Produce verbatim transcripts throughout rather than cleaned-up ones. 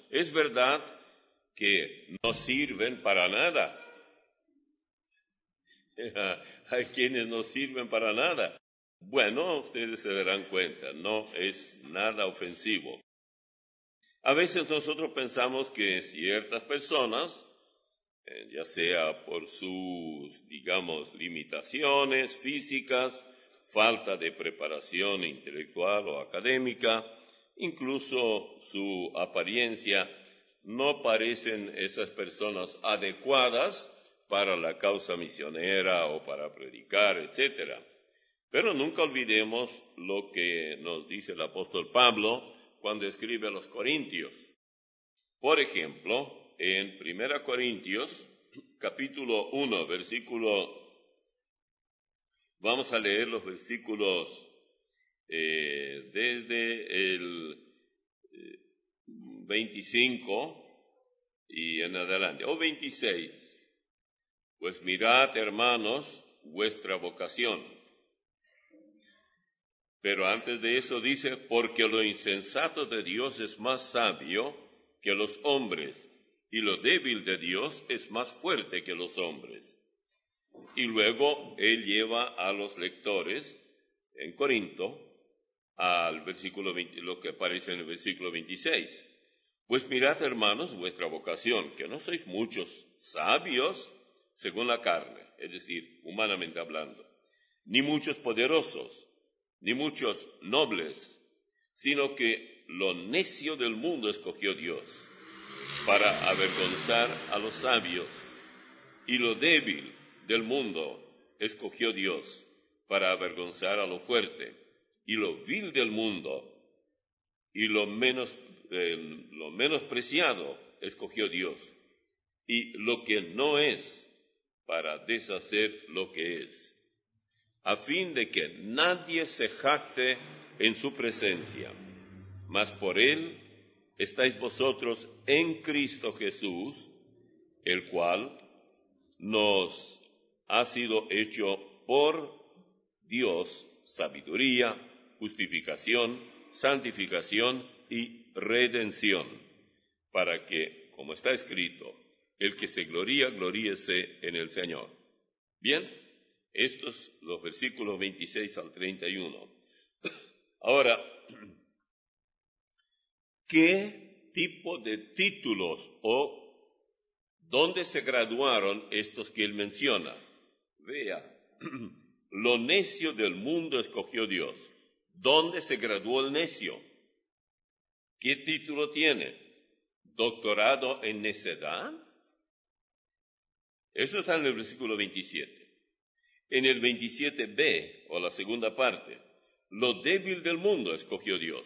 es verdad que no sirven para nada. Hay quienes no sirven para nada. Bueno, ustedes se darán cuenta, no es nada ofensivo. A veces nosotros pensamos que ciertas personas, eh, ya sea por sus, digamos, limitaciones físicas, falta de preparación intelectual o académica, incluso su apariencia, no parecen esas personas adecuadas para la causa misionera o para predicar, etcétera. Pero nunca olvidemos lo que nos dice el apóstol Pablo cuando escribe a los Corintios. Por ejemplo, en Primera Corintios, capítulo uno, versículo, vamos a leer los versículos eh, desde el eh, veinticinco y en adelante, o veintiséis. Pues mirad, hermanos, vuestra vocación. Pero antes de eso dice, porque lo insensato de Dios es más sabio que los hombres, y lo débil de Dios es más fuerte que los hombres. Y luego él lleva a los lectores en Corinto al versículo veinte, lo que aparece en el versículo veintiséis. Pues mirad, hermanos, vuestra vocación, que no sois muchos sabios según la carne, es decir, humanamente hablando, ni muchos poderosos, ni muchos nobles, sino que lo necio del mundo escogió Dios para avergonzar a los sabios, y lo débil del mundo escogió Dios para avergonzar a lo fuerte, y lo vil del mundo y lo menos, eh, lo menospreciado escogió Dios, y lo que no es para deshacer lo que es, a fin de que nadie se jacte en su presencia, mas por él estáis vosotros en Cristo Jesús, el cual nos ha sido hecho por Dios sabiduría, justificación, santificación y redención, para que, como está escrito, el que se gloría, gloríese en el Señor. Bien, estos los versículos veintiséis al treinta y uno. Ahora, ¿qué tipo de títulos o dónde se graduaron estos que él menciona? Vea, lo necio del mundo escogió Dios. ¿Dónde se graduó el necio? ¿Qué título tiene? ¿Doctorado en necedad? Eso está en el versículo veintisiete. En el veintisiete b, o la segunda parte, lo débil del mundo escogió Dios.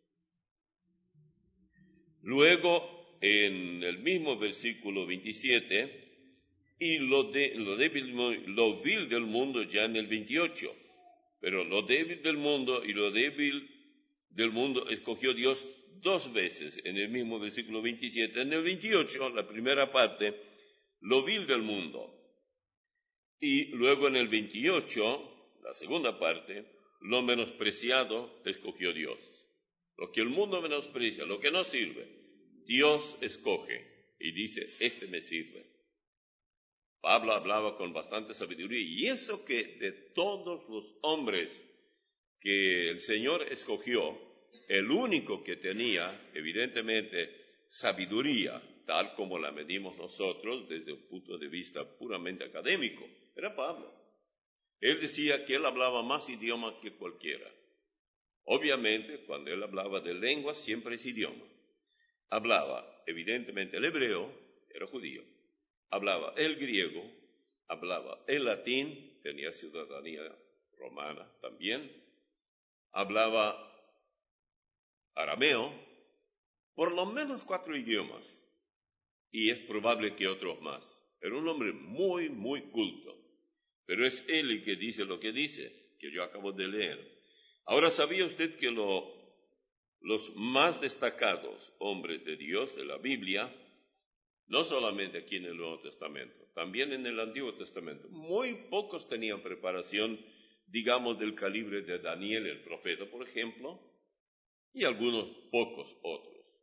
Luego, en el mismo versículo veintisiete, y lo, de, lo, débil, lo vil del mundo ya en el veintiocho. Pero lo débil del mundo y lo débil del mundo escogió Dios dos veces en el mismo versículo veintisiete. En el veintiocho, la primera parte, lo vil del mundo. Y luego en el veintiocho, la segunda parte, lo menospreciado escogió Dios. Lo que el mundo menosprecia, lo que no sirve, Dios escoge y dice, este me sirve. Pablo hablaba con bastante sabiduría, y eso que de todos los hombres que el Señor escogió, el único que tenía, evidentemente, sabiduría, tal como la medimos nosotros desde un punto de vista puramente académico, era Pablo. Él decía que él hablaba más idiomas que cualquiera. Obviamente, cuando él hablaba de lenguas, siempre es idioma. Hablaba, evidentemente, el hebreo, era judío. Hablaba el griego, hablaba el latín, tenía ciudadanía romana también. Hablaba arameo, por lo menos cuatro idiomas. Y es probable que otros más. Era un hombre muy, muy culto. Pero es él el que dice lo que dice, que yo acabo de leer. Ahora, ¿sabía usted que lo, los más destacados hombres de Dios de la Biblia, no solamente aquí en el Nuevo Testamento, también en el Antiguo Testamento, muy pocos tenían preparación, digamos, del calibre de Daniel, el profeta, por ejemplo, y algunos pocos otros?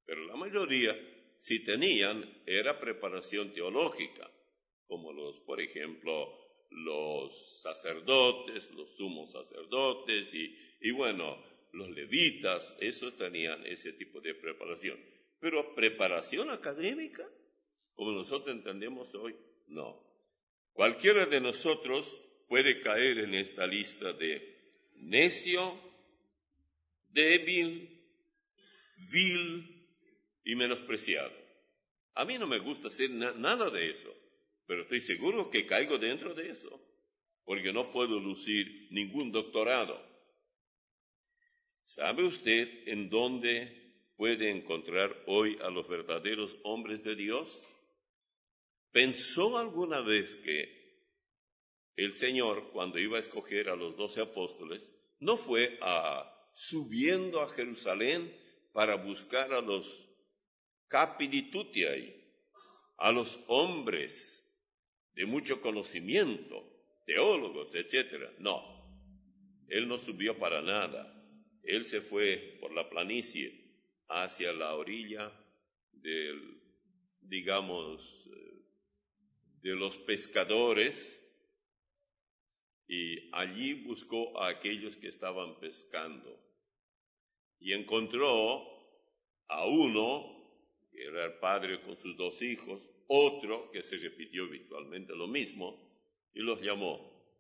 pero la mayoría, si tenían, era preparación teológica, como los, por ejemplo, los sacerdotes, los sumos sacerdotes y, y bueno, los levitas, esos tenían ese tipo de preparación. Pero preparación académica, como nosotros entendemos hoy, no. Cualquiera de nosotros puede caer en esta lista de necio, débil, vil y menospreciado. A mí no me gusta hacer na- nada de eso, pero estoy seguro que caigo dentro de eso, porque no puedo lucir ningún doctorado. ¿Sabe usted en dónde puede encontrar hoy a los verdaderos hombres de Dios? ¿Pensó alguna vez que el Señor, cuando iba a escoger a los doce apóstoles, no fue a, subiendo a Jerusalén para buscar a los capiditutiae, a los hombres de mucho conocimiento, teólogos, etcétera? No, Él no subió para nada. Él se fue por la planicie hacia la orilla del, digamos, de los pescadores, y allí buscó a aquellos que estaban pescando. Y encontró a uno, que era el padre con sus dos hijos, otro que se repitió habitualmente lo mismo, y los llamó.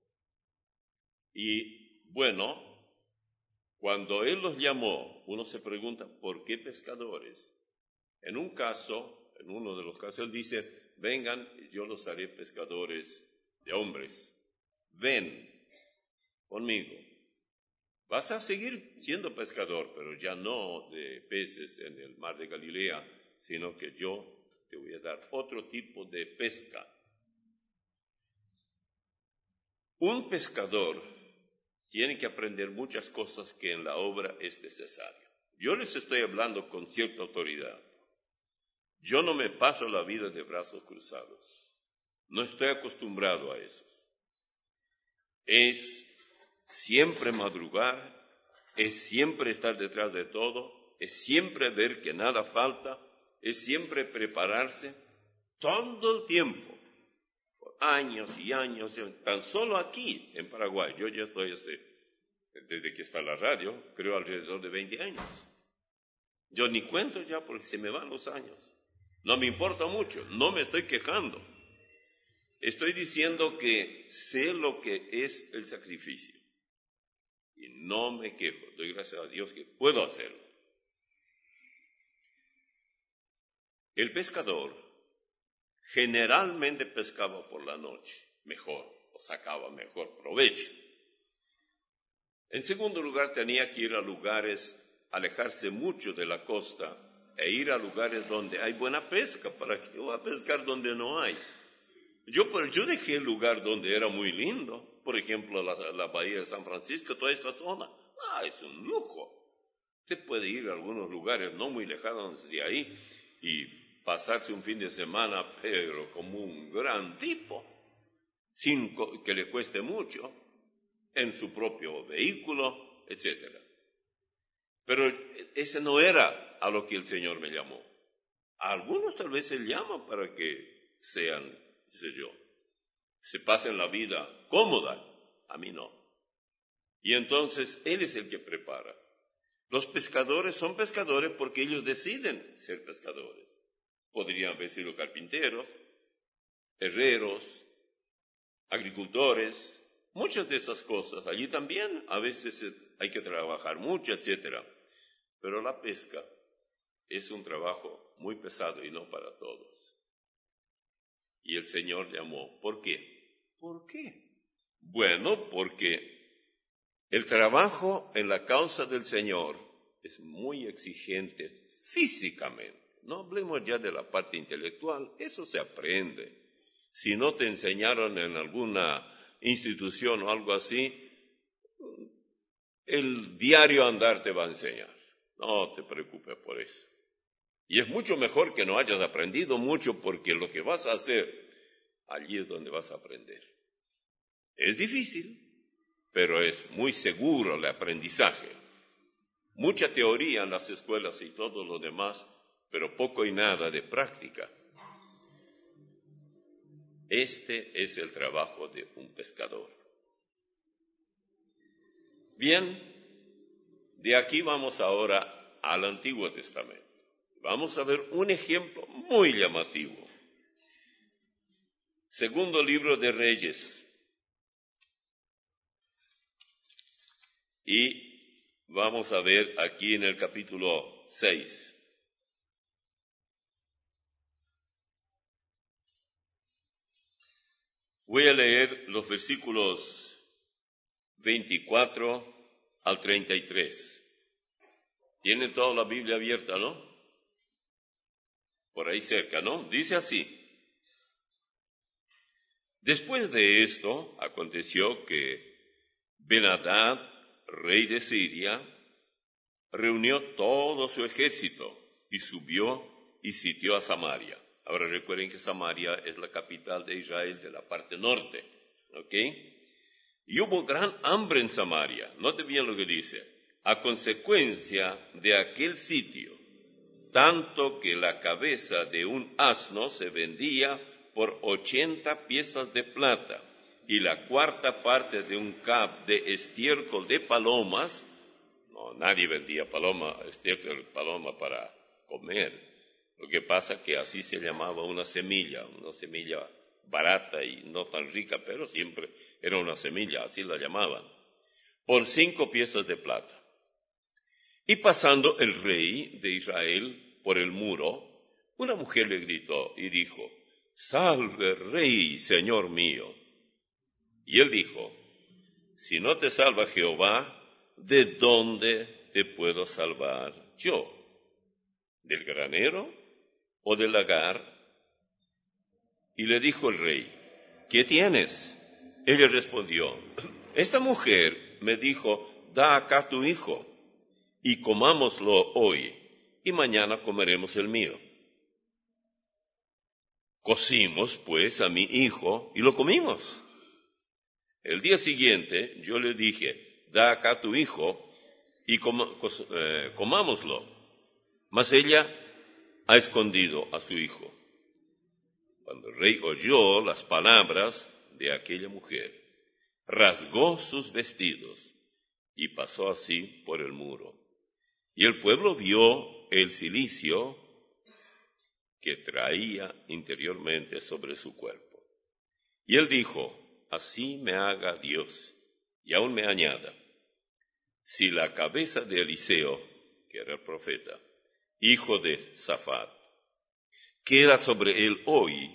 Y bueno, cuando él los llamó, uno se pregunta, ¿por qué pescadores? En un caso, en uno de los casos, él dice, vengan, yo los haré pescadores de hombres. Ven conmigo. Vas a seguir siendo pescador, pero ya no de peces en el mar de Galilea, sino que yo te voy a dar otro tipo de pesca. Un pescador tiene que aprender muchas cosas que en la obra es necesario. Yo les estoy hablando con cierta autoridad. Yo no me paso la vida de brazos cruzados. No estoy acostumbrado a eso. Es siempre madrugar, es siempre estar detrás de todo, es siempre ver que nada falta, es siempre prepararse todo el tiempo, por años y años, tan solo aquí en Paraguay. Yo ya estoy hace, desde que está la radio, creo alrededor de veinte años. Yo ni cuento ya porque se me van los años. No me importa mucho, no me estoy quejando. Estoy diciendo que sé lo que es el sacrificio y no me quejo. Doy gracias a Dios que puedo hacerlo. El pescador generalmente pescaba por la noche, mejor, o sacaba mejor provecho. En segundo lugar, tenía que ir a lugares, alejarse mucho de la costa e ir a lugares donde hay buena pesca. ¿Para qué voy a pescar donde no hay? Yo, pero yo dejé el lugar donde era muy lindo, por ejemplo, la, la bahía de San Francisco, toda esa zona. Ah, es un lujo. Usted puede ir a algunos lugares no muy lejanos de ahí y pasarse un fin de semana, pero como un gran tipo, sin que le cueste mucho, en su propio vehículo, etcétera. Pero ese no era a lo que el Señor me llamó. A algunos tal vez Él llama para que sean, sé yo, se pasen la vida cómoda. A mí no. Y entonces Él es el que prepara. Los pescadores son pescadores porque ellos deciden ser pescadores. Podrían haber sido carpinteros, herreros, agricultores, muchas de esas cosas. Allí también a veces hay que trabajar mucho, etcétera. Pero la pesca es un trabajo muy pesado y no para todos. Y el Señor llamó. ¿Por qué? ¿Por qué? Bueno, porque el trabajo en la causa del Señor es muy exigente físicamente. No hablemos ya de la parte intelectual, eso se aprende. Si no te enseñaron en alguna institución o algo así, el diario andar te va a enseñar. No te preocupes por eso. Y es mucho mejor que no hayas aprendido mucho, porque lo que vas a hacer, allí es donde vas a aprender. Es difícil, pero es muy seguro el aprendizaje. Mucha teoría en las escuelas y todo lo demás, pero poco y nada de práctica. Este es el trabajo de un pescador. Bien, de aquí vamos ahora al Antiguo Testamento. Vamos a ver un ejemplo muy llamativo. Segundo libro de Reyes. Y vamos a ver aquí en el capítulo seis. Voy a leer los versículos veinticuatro al treinta y tres. Tienen toda la Biblia abierta, ¿no? Por ahí cerca, ¿no? Dice así. Después de esto, aconteció que Ben-Hadad, rey de Siria, reunió todo su ejército y subió y sitió a Samaria. Ahora recuerden que Samaria es la capital de Israel de la parte norte, ¿ok? Y hubo gran hambre en Samaria, note bien lo que dice, a consecuencia de aquel sitio, tanto que la cabeza de un asno se vendía por ochenta piezas de plata, y la cuarta parte de un cab de estiércol de palomas. No, nadie vendía paloma, estiércol de paloma para comer. Lo que pasa es que así se llamaba una semilla, una semilla barata y no tan rica, pero siempre era una semilla, así la llamaban, por cinco piezas de plata. Y pasando el rey de Israel por el muro, una mujer le gritó y dijo, «Salve, rey, señor mío». Y él dijo, «Si no te salva Jehová, ¿de dónde te puedo salvar yo? ¿Del granero o del lagar?» Y le dijo el rey, «¿Qué tienes?» Ella respondió, «Esta mujer me dijo, da acá tu hijo, y comámoslo hoy, y mañana comeremos el mío». Cocimos, pues, a mi hijo, y lo comimos. El día siguiente yo le dije, da acá tu hijo, y com- cos- eh, comámoslo. Mas ella ha escondido a su hijo. Cuando el rey oyó las palabras de aquella mujer, rasgó sus vestidos y pasó así por el muro. Y el pueblo vio el cilicio que traía interiormente sobre su cuerpo. Y él dijo, así me haga Dios, y aún me añada, si la cabeza de Eliseo, que era el profeta, hijo de Safat, queda sobre él hoy.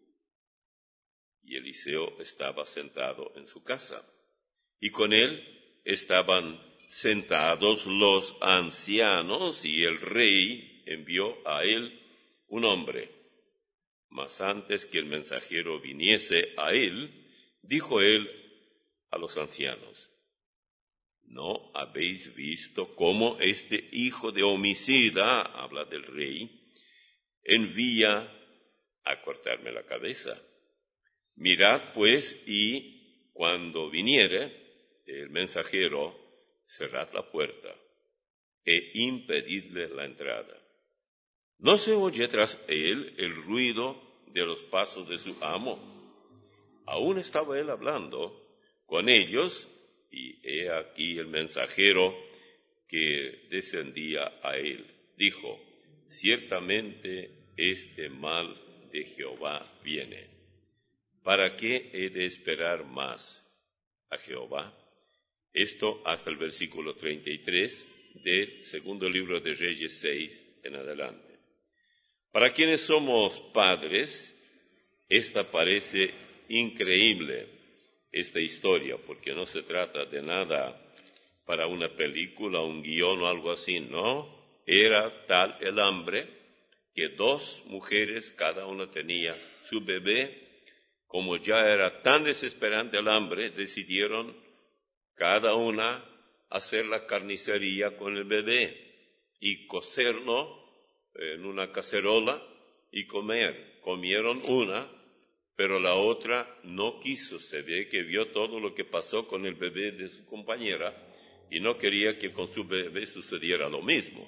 Y Eliseo estaba sentado en su casa, y con él estaban sentados los ancianos, y el rey envió a él un hombre. Mas antes que el mensajero viniese a él, dijo él a los ancianos, ¿no habéis visto cómo este hijo de homicida, habla del rey, envía a cortarme la cabeza? Mirad pues, y cuando viniere el mensajero, cerrad la puerta e impedidle la entrada. ¿No se oye tras él el ruido de los pasos de su amo? Aún estaba él hablando con ellos, y he aquí el mensajero que descendía a él. Dijo, ciertamente este mal de Jehová viene. ¿Para qué he de esperar más a Jehová? Esto hasta el versículo treinta y tres del segundo libro de Reyes seis en adelante. Para quienes somos padres, esta parece increíble, esta historia, porque no se trata de nada para una película, un guión o algo así, no. Era tal el hambre que dos mujeres, cada una tenía su bebé. Como ya era tan desesperante el hambre, decidieron cada una hacer la carnicería con el bebé y cocerlo en una cacerola y comer. Comieron una, pero la otra no quiso. Se ve que vio todo lo que pasó con el bebé de su compañera y no quería que con su bebé sucediera lo mismo.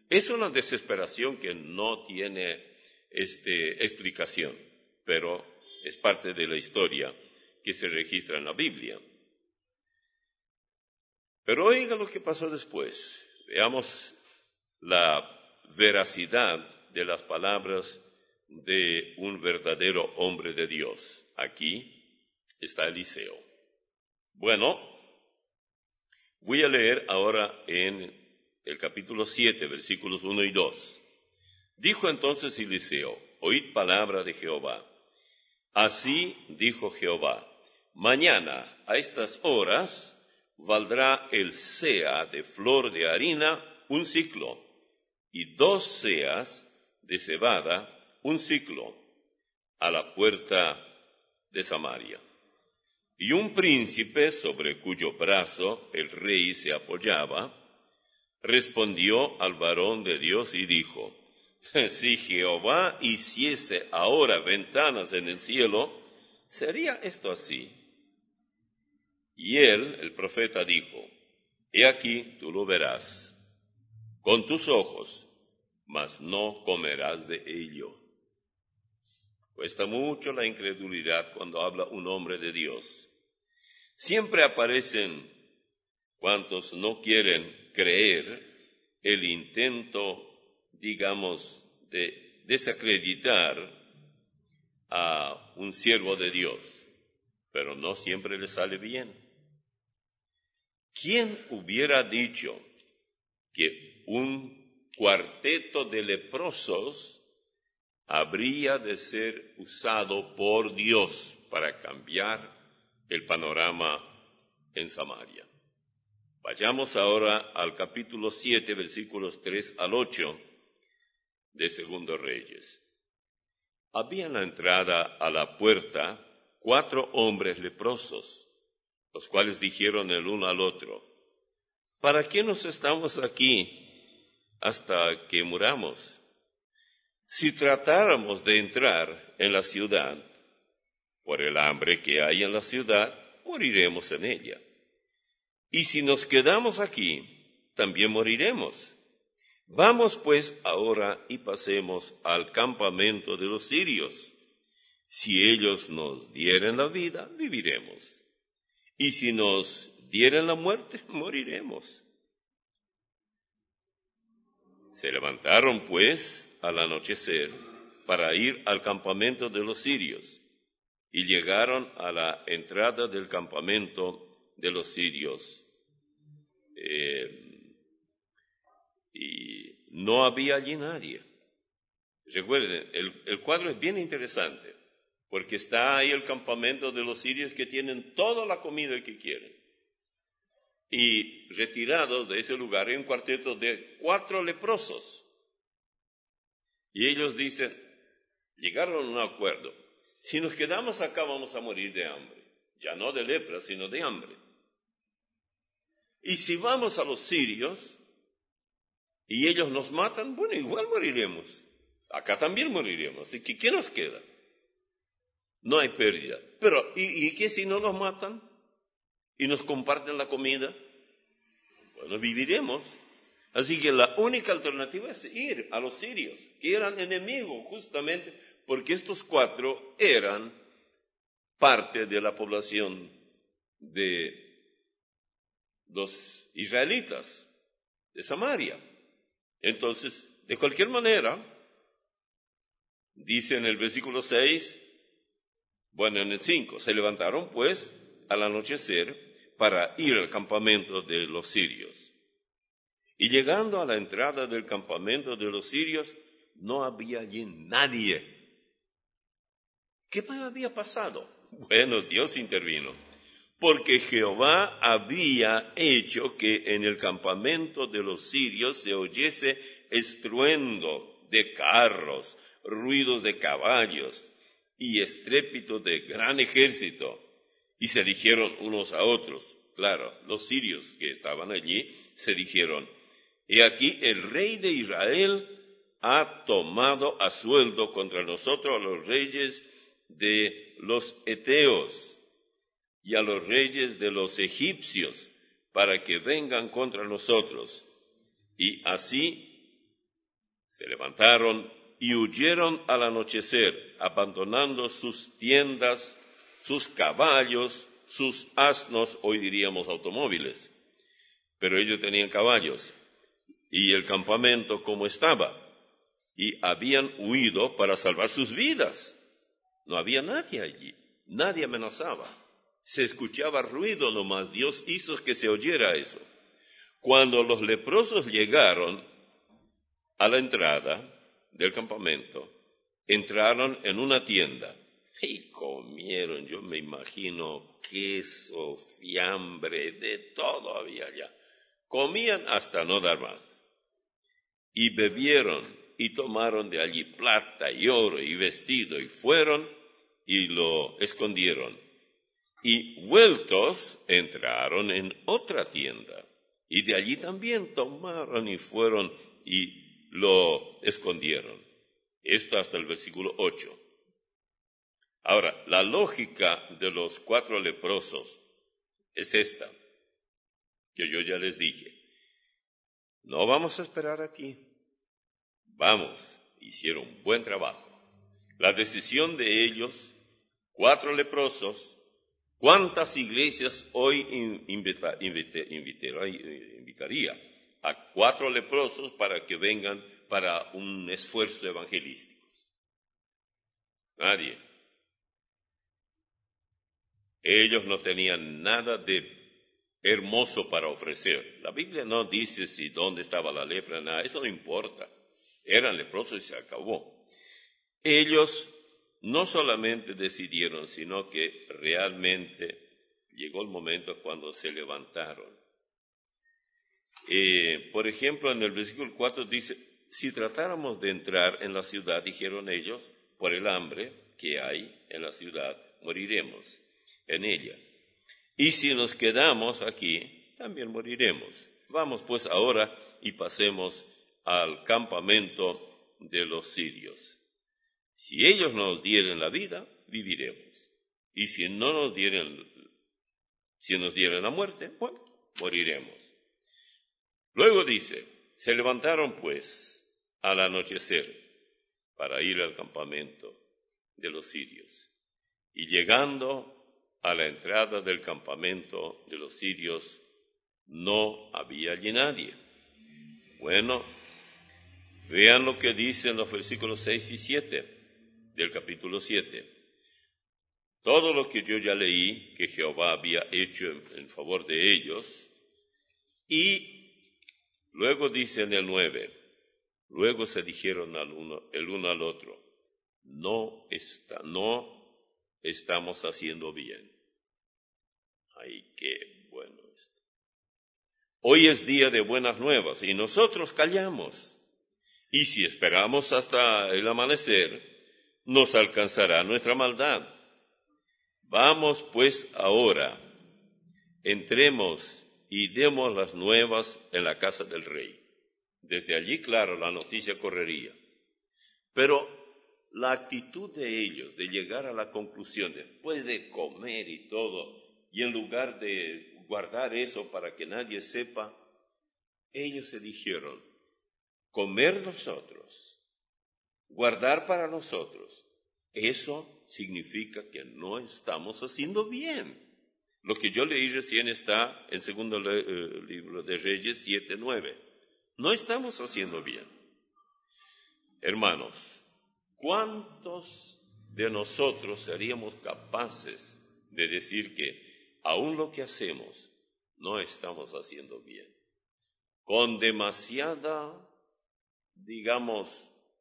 Es una desesperación que no tiene este, explicación, pero es parte de la historia que se registra en la Biblia. Pero oiga lo que pasó después. Veamos la veracidad de las palabras de un verdadero hombre de Dios. Aquí está Eliseo. Bueno, voy a leer ahora en el capítulo siete, versículos uno y dos. Dijo entonces Eliseo: oíd palabra de Jehová. Así dijo Jehová: mañana a estas horas valdrá el seah de flor de harina un siclo, y dos seas de cebada un siclo, a la puerta de Samaria. Y un príncipe sobre cuyo brazo el rey se apoyaba, respondió al varón de Dios y dijo: si Jehová hiciese ahora ventanas en el cielo, ¿sería esto así? Y él, el profeta, dijo: he aquí tú lo verás con tus ojos, mas no comerás de ello. Cuesta mucho la incredulidad cuando habla un hombre de Dios. Siempre aparecen cuantos no quieren creer el intento, digamos, de desacreditar a un siervo de Dios, pero no siempre le sale bien. ¿Quién hubiera dicho que un cuarteto de leprosos habría de ser usado por Dios para cambiar el panorama en Samaria? Vayamos ahora al capítulo siete, versículos tres al ocho de Segundo Reyes. Había en la entrada a la puerta cuatro hombres leprosos, los cuales dijeron el uno al otro: ¿para qué nos estamos aquí hasta que muramos? Si tratáramos de entrar en la ciudad, por el hambre que hay en la ciudad, moriremos en ella. Y si nos quedamos aquí, también moriremos. Vamos pues ahora y pasemos al campamento de los sirios. Si ellos nos dieren la vida, viviremos. Y si nos dieren la muerte, moriremos. Se levantaron pues al anochecer para ir al campamento de los sirios, y llegaron a la entrada del campamento de los sirios. Eh, y no había allí nadie. Recuerden, el, el cuadro es bien interesante, porque está ahí el campamento de los sirios, que tienen toda la comida que quieren. Y retirados de ese lugar hay un cuarteto de cuatro leprosos. Y ellos dicen, llegaron a un acuerdo: si nos quedamos acá vamos a morir de hambre. Ya no de lepra, sino de hambre. Y si vamos a los sirios y ellos nos matan, bueno, igual moriremos. Acá también moriremos. Así que, ¿qué nos queda? No hay pérdida. Pero, ¿y, y qué si no nos matan y nos comparten la comida? Bueno, viviremos. Así que la única alternativa es ir a los sirios, que eran enemigos justamente porque estos cuatro eran parte de la población de los israelitas de Samaria. Entonces, de cualquier manera, dice en el versículo seis, bueno, en el cinco, se levantaron pues al anochecer para ir al campamento de los sirios. Y llegando a la entrada del campamento de los sirios, no había allí nadie. ¿Qué había pasado? Bueno, Dios intervino, porque Jehová había hecho que en el campamento de los sirios se oyese estruendo de carros, ruidos de caballos y estrépito de gran ejército. Y se dijeron unos a otros, claro, los sirios que estaban allí, se dijeron: he aquí el rey de Israel ha tomado a sueldo contra nosotros a los reyes de los heteos y a los reyes de los egipcios, para que vengan contra nosotros. Y así Se levantaron y huyeron al anochecer, abandonando sus tiendas, sus caballos, sus asnos, hoy diríamos automóviles. Pero ellos tenían caballos y el campamento como estaba, y habían huido para salvar sus vidas. No había nadie allí, nadie amenazaba. Se escuchaba ruido nomás, Dios hizo que se oyera eso. Cuando los leprosos llegaron a la entrada del campamento, entraron en una tienda y comieron, yo me imagino, queso, fiambre, de todo había allá. Comían hasta no dar más. Y bebieron y tomaron de allí plata y oro y vestido y fueron y lo escondieron. Y vueltos entraron en otra tienda y de allí también tomaron y fueron y lo escondieron. Esto hasta el versículo ocho. Ahora, la lógica de los cuatro leprosos es esta, que yo ya les dije. No vamos a esperar aquí. Vamos, hicieron buen trabajo. La decisión de ellos, cuatro leprosos, ¿cuántas iglesias hoy invita, invita, invita, invitaría a cuatro leprosos para que vengan para un esfuerzo evangelístico? Nadie. Ellos no tenían nada de hermoso para ofrecer. La Biblia no dice si dónde estaba la lepra, nada, eso no importa. Eran leprosos y se acabó. Ellos no solamente decidieron, sino que realmente llegó el momento cuando se levantaron. Eh, por ejemplo, en el versículo cuatro dice, si tratáramos de entrar en la ciudad, dijeron ellos, por el hambre que hay en la ciudad, moriremos en ella. Y si nos quedamos aquí, también moriremos. Vamos pues ahora y pasemos al campamento de los sirios. Si ellos nos dieren la vida, viviremos. Y si no nos dieren, si nos dieren la muerte, bueno, moriremos. Luego dice, se levantaron pues al anochecer para ir al campamento de los sirios. Y llegando a la entrada del campamento de los sirios, no había allí nadie. Bueno, vean lo que dicen los versículos seis y siete del capítulo siete. Todo lo que yo ya leí que Jehová había hecho en, en favor de ellos, y luego dice en el nueve, luego se dijeron al uno, el uno al otro, no está, no estamos haciendo bien. Ay, qué bueno esto. Hoy es día de buenas nuevas y nosotros callamos. Y si esperamos hasta el amanecer, nos alcanzará nuestra maldad. Vamos pues ahora, entremos y demos las nuevas en la casa del rey. Desde allí, claro, la noticia correría. Pero la actitud de ellos de llegar a la conclusión después de comer y todo, y en lugar de guardar eso para que nadie sepa, ellos se dijeron, comer nosotros, guardar para nosotros, eso significa que no estamos haciendo bien. Lo que yo leí recién está en segundo eh, libro de Reyes siete nueve. No estamos haciendo bien. Hermanos, ¿cuántos de nosotros seríamos capaces de decir que aún lo que hacemos no estamos haciendo bien? Con demasiada, digamos,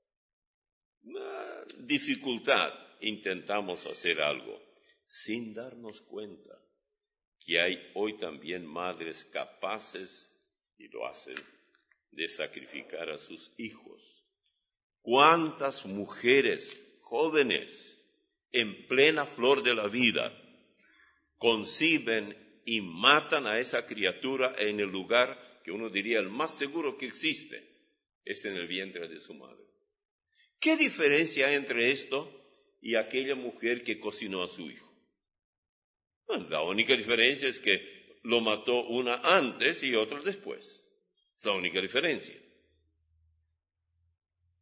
dificultad intentamos hacer algo sin darnos cuenta que hay hoy también madres capaces, y lo hacen, de sacrificar a sus hijos. ¿Cuántas mujeres jóvenes en plena flor de la vida conciben y matan a esa criatura en el lugar que uno diría el más seguro que existe, es en el vientre de su madre? ¿Qué diferencia hay entre esto y aquella mujer que cocinó a su hijo? Bueno, la única diferencia es que lo mató una antes y otra después. Es la única diferencia.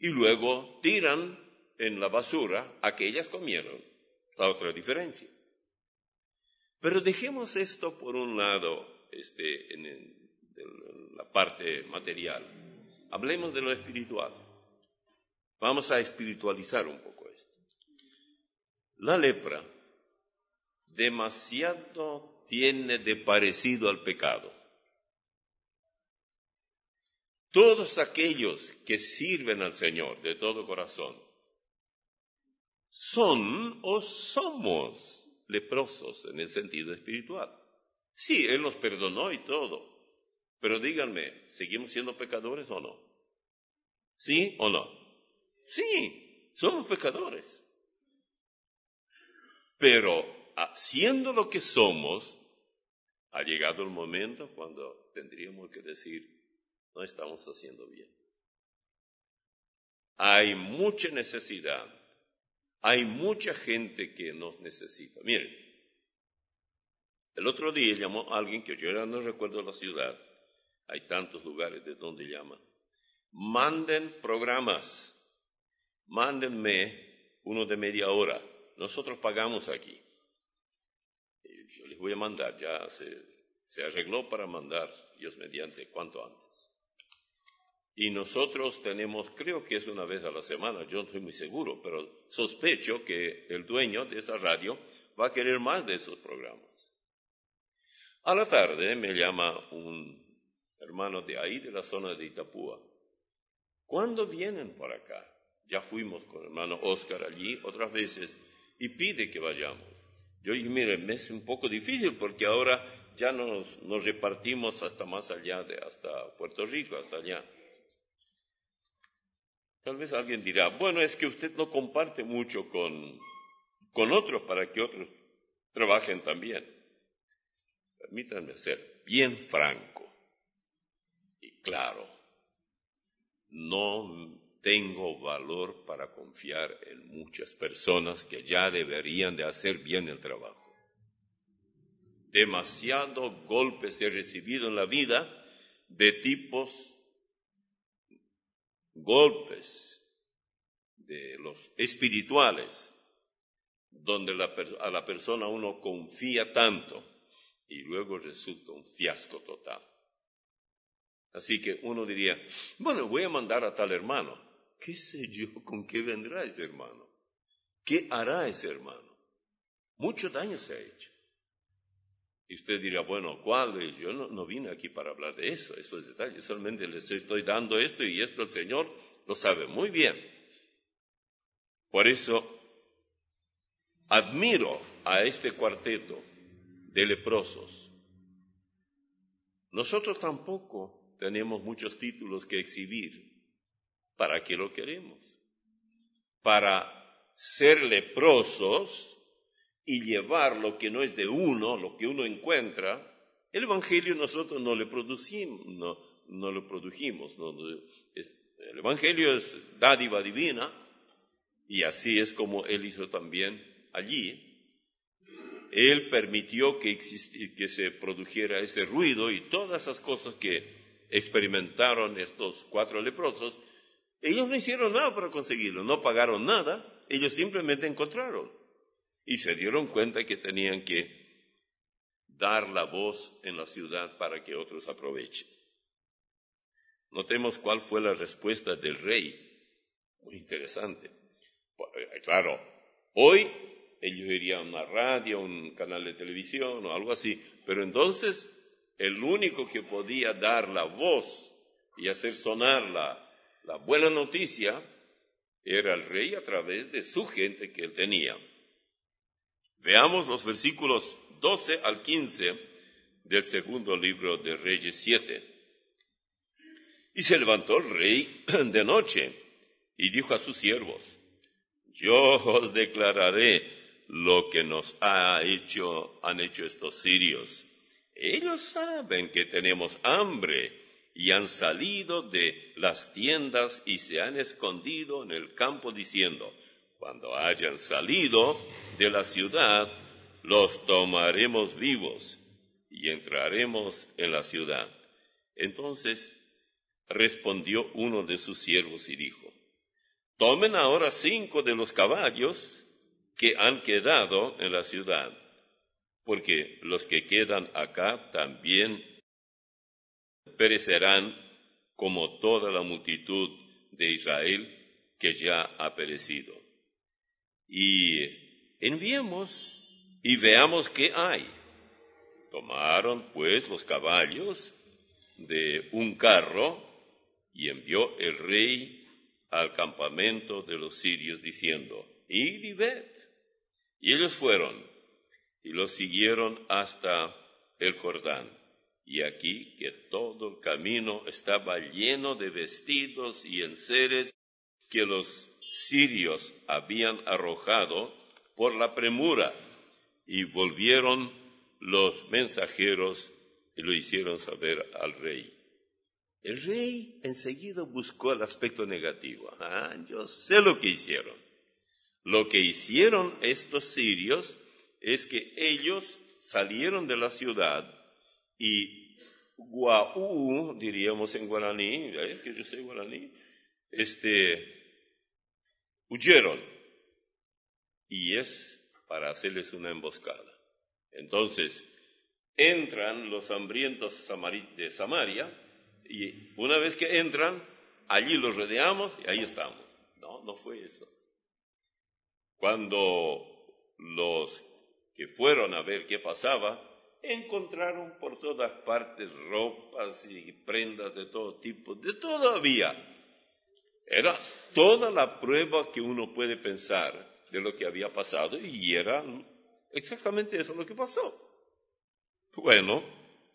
y luego tiran en la basura a que ellas comieron. La otra diferencia. Pero dejemos esto por un lado, este, en, el, en la parte material. Hablemos de lo espiritual. Vamos a espiritualizar un poco esto. La lepra demasiado tiene de parecido al pecado. Todos aquellos que sirven al Señor de todo corazón son o somos leprosos en el sentido espiritual. Sí, Él nos perdonó y todo, pero díganme, ¿seguimos siendo pecadores o no? ¿Sí o no? Sí, somos pecadores. Pero siendo lo que somos, ha llegado el momento cuando tendríamos que decir, no estamos haciendo bien. Hay mucha necesidad, hay mucha gente que nos necesita. Miren, el otro día llamó a alguien que yo ya no recuerdo la ciudad, hay tantos lugares de donde llama. Manden programas, mándenme uno de media hora, nosotros pagamos aquí. Y yo les voy a mandar, ya se, se arregló para mandar, Dios mediante, cuanto antes. Y nosotros tenemos, creo que es una vez a la semana, yo no estoy muy seguro, pero sospecho que el dueño de esa radio va a querer más de esos programas. A la tarde me llama un hermano de ahí, de la zona de Itapúa. ¿Cuándo vienen por acá? Ya fuimos con el hermano Oscar allí otras veces y pide que vayamos. Yo dije, mire, me es un poco difícil porque ahora ya nos, nos repartimos hasta más allá, de, hasta Puerto Rico, hasta allá. Tal vez alguien dirá, bueno, es que usted no comparte mucho con, con otros para que otros trabajen también. Permítanme ser bien franco y claro. No tengo valor para confiar en muchas personas que ya deberían de hacer bien el trabajo. Demasiados golpes he recibido en la vida de tipos golpes de los espirituales, donde la, a la persona uno confía tanto y luego resulta un fiasco total. Así que uno diría, bueno, voy a mandar a tal hermano. ¿Qué sé yo con qué vendrá ese hermano? ¿Qué hará ese hermano? Mucho daño se ha hecho. Y usted dirá, bueno, ¿cuál? Yo no, no vine aquí para hablar de eso, esos detalles. Solamente les estoy dando esto y esto el Señor lo sabe muy bien. Por eso, admiro a este cuarteto de leprosos. Nosotros tampoco tenemos muchos títulos que exhibir. ¿Para qué lo queremos? Para ser leprosos y llevar lo que no es de uno, lo que uno encuentra. El Evangelio nosotros no le producimos, no, no lo produjimos. No, es, el Evangelio es dádiva divina y así es como Él hizo también allí. Él permitió que, existi, que se produjera ese ruido y todas esas cosas que experimentaron estos cuatro leprosos. Ellos no hicieron nada para conseguirlo, no pagaron nada, ellos simplemente encontraron. Y se dieron cuenta que tenían que dar la voz en la ciudad para que otros aprovechen. Notemos cuál fue la respuesta del rey. Muy interesante. Claro, hoy ellos irían a una radio, un canal de televisión o algo así, pero entonces el único que podía dar la voz y hacer sonar la, la buena noticia era el rey a través de su gente que él tenía. Veamos los versículos doce al quince del segundo libro de Reyes siete. Y se levantó el rey de noche y dijo a sus siervos, yo os declararé lo que nos ha hecho, han hecho estos sirios. Ellos saben que tenemos hambre y han salido de las tiendas y se han escondido en el campo diciendo, cuando hayan salido de la ciudad, los tomaremos vivos y entraremos en la ciudad. Entonces respondió uno de sus siervos y dijo, tomen ahora cinco de los caballos que han quedado en la ciudad, porque los que quedan acá también perecerán como toda la multitud de Israel que ya ha perecido. Y enviemos y veamos qué hay. Tomaron pues los caballos de un carro y envió el rey al campamento de los sirios diciendo, id y ved. Y ellos fueron y los siguieron hasta el Jordán. Y aquí que todo el camino estaba lleno de vestidos y enseres que los sirios habían arrojado por la premura, y volvieron los mensajeros y lo hicieron saber al rey. El rey enseguida buscó el aspecto negativo. Ah, yo sé lo que hicieron. Lo que hicieron estos sirios es que ellos salieron de la ciudad y guau, diríamos en guaraní, ¿eh? que yo sé guaraní, este, huyeron. Y es para hacerles una emboscada. Entonces, entran los hambrientos de Samaria, y una vez que entran, allí los rodeamos y ahí estamos. No, no fue eso. Cuando los que fueron a ver qué pasaba, encontraron por todas partes ropas y prendas de todo tipo, de todo había. Era toda la prueba que uno puede pensar de lo que había pasado, y era exactamente eso lo que pasó. Bueno,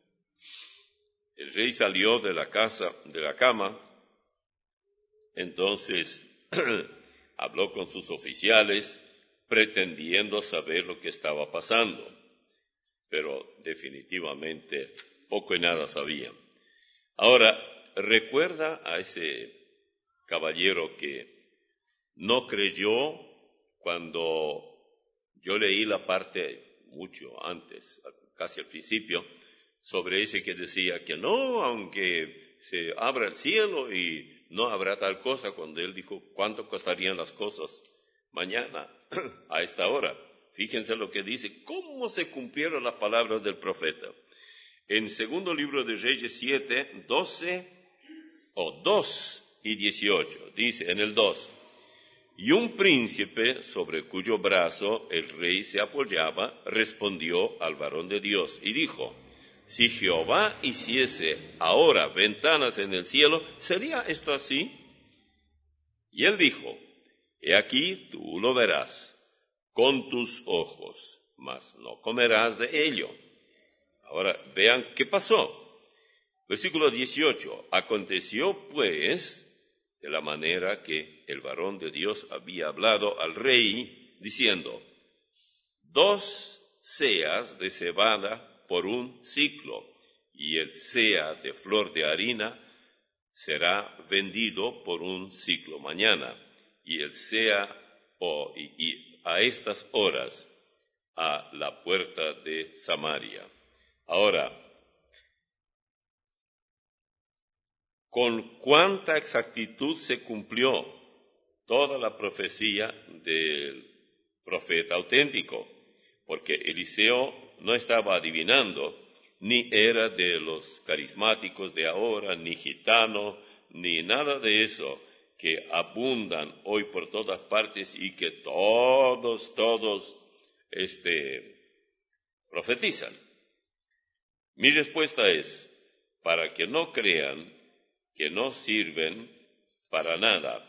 el rey salió de la casa, de la cama, entonces habló con sus oficiales, pretendiendo saber lo que estaba pasando, pero definitivamente poco y nada sabían. Ahora, recuerda a ese caballero que no creyó cuando yo leí la parte mucho antes, casi al principio, sobre ese que decía que no, aunque se abra el cielo y no habrá tal cosa, cuando él dijo, ¿cuánto costarían las cosas mañana a esta hora? Fíjense lo que dice, cómo se cumplieron las palabras del profeta. En segundo libro de Reyes siete, doce, o dos y dieciocho, dice en el dos, y un príncipe sobre cuyo brazo el rey se apoyaba, respondió al varón de Dios y dijo, si Jehová hiciese ahora ventanas en el cielo, ¿sería esto así? Y él dijo, he aquí tú lo verás con tus ojos, mas no comerás de ello. Ahora vean qué pasó. Versículo dieciocho, aconteció pues de la manera que el varón de Dios había hablado al rey, diciendo, dos seas de cebada por un ciclo, y el sea de flor de harina será vendido por un ciclo mañana, y el sea oh, y, y a estas horas a la puerta de Samaria. Ahora, con cuánta exactitud se cumplió toda la profecía del profeta auténtico, porque Eliseo no estaba adivinando, ni era de los carismáticos de ahora, ni gitano, ni nada de eso, que abundan hoy por todas partes y que todos, todos, este, profetizan. Mi respuesta es, para que no crean que no sirven para nada,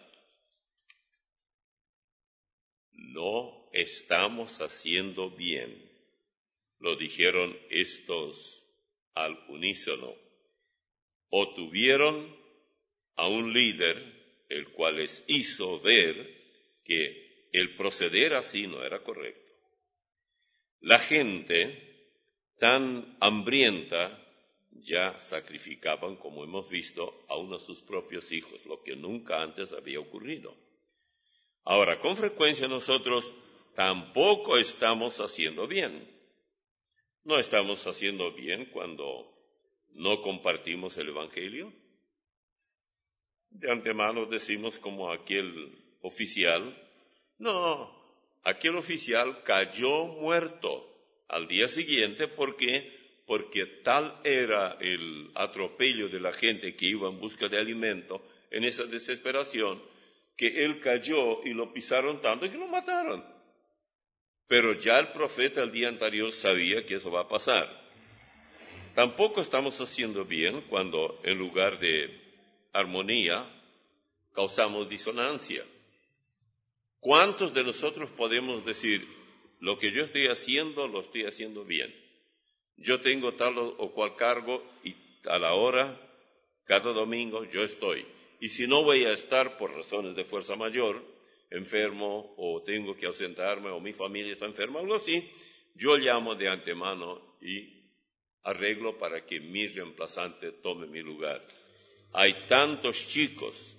no estamos haciendo bien. Lo dijeron estos al unísono. O tuvieron a un líder, el cual les hizo ver que el proceder así no era correcto. La gente tan hambrienta ya sacrificaban, como hemos visto, a uno de sus propios hijos, lo que nunca antes había ocurrido. Ahora, con frecuencia nosotros tampoco estamos haciendo bien. No estamos haciendo bien cuando no compartimos el Evangelio. De antemano decimos como aquel oficial. No, aquel oficial cayó muerto al día siguiente. ¿Por qué? Porque tal era el atropello de la gente que iba en busca de alimento, en esa desesperación, que él cayó y lo pisaron tanto que lo mataron. Pero ya el profeta el día anterior sabía que eso va a pasar. Tampoco estamos haciendo bien cuando en lugar de armonía causamos disonancia. ¿Cuántos de nosotros podemos decir, lo que yo estoy haciendo, lo estoy haciendo bien? Yo tengo tal o cual cargo y a la hora, cada domingo, yo estoy. Y si no voy a estar por razones de fuerza mayor, enfermo o tengo que ausentarme o mi familia está enferma, algo así, yo llamo de antemano y arreglo para que mi reemplazante tome mi lugar. Hay tantos chicos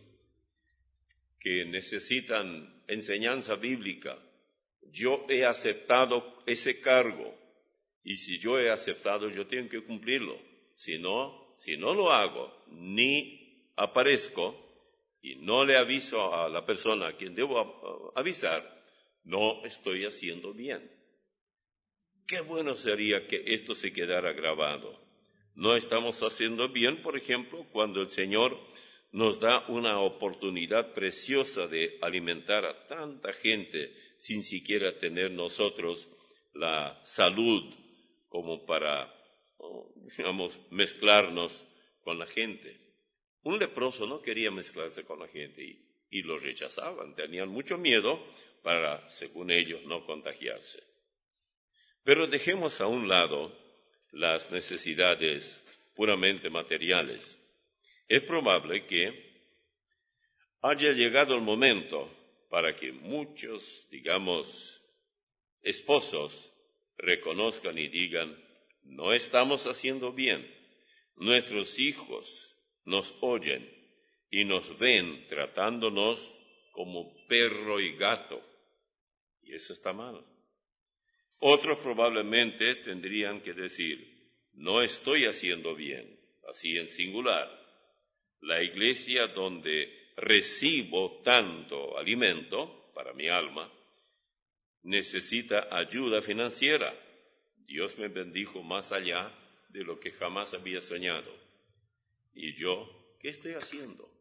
que necesitan enseñanza bíblica. Yo he aceptado ese cargo y si yo he aceptado, yo tengo que cumplirlo. Si no, si no lo hago, ni aparezco y no le aviso a la persona a quien debo avisar, no estoy haciendo bien. Qué bueno sería que esto se quedara grabado. No estamos haciendo bien, por ejemplo, cuando el Señor nos da una oportunidad preciosa de alimentar a tanta gente sin siquiera tener nosotros la salud como para, digamos, mezclarnos con la gente. Un leproso no quería mezclarse con la gente y, y lo rechazaban, tenían mucho miedo para, según ellos, no contagiarse. Pero dejemos a un lado las necesidades puramente materiales. Es probable que haya llegado el momento para que muchos, digamos, esposos reconozcan y digan, no estamos haciendo bien. Nuestros hijos nos oyen y nos ven tratándonos como perro y gato. Y eso está mal. Otros probablemente tendrían que decir, no estoy haciendo bien, así en singular. La iglesia donde recibo tanto alimento para mi alma necesita ayuda financiera. Dios me bendijo más allá de lo que jamás había soñado. ¿Y yo qué estoy haciendo?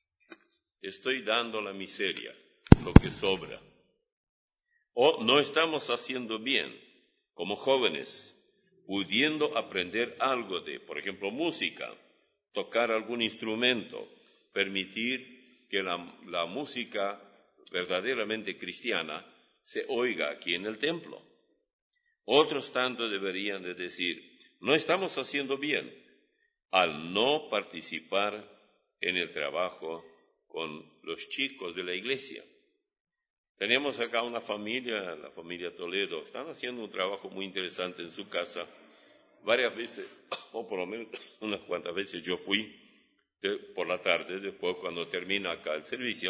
Estoy dando la miseria, lo que sobra. O no estamos haciendo bien como jóvenes, pudiendo aprender algo de, por ejemplo, música, tocar algún instrumento, permitir que la, la música verdaderamente cristiana se oiga aquí en el templo. Otros tanto deberían de decir, no estamos haciendo bien al no participar en el trabajo con los chicos de la iglesia. Tenemos acá una familia, la familia Toledo, están haciendo un trabajo muy interesante en su casa. Varias veces, o por lo menos unas cuantas veces yo fui de, por la tarde, después cuando termina acá el servicio.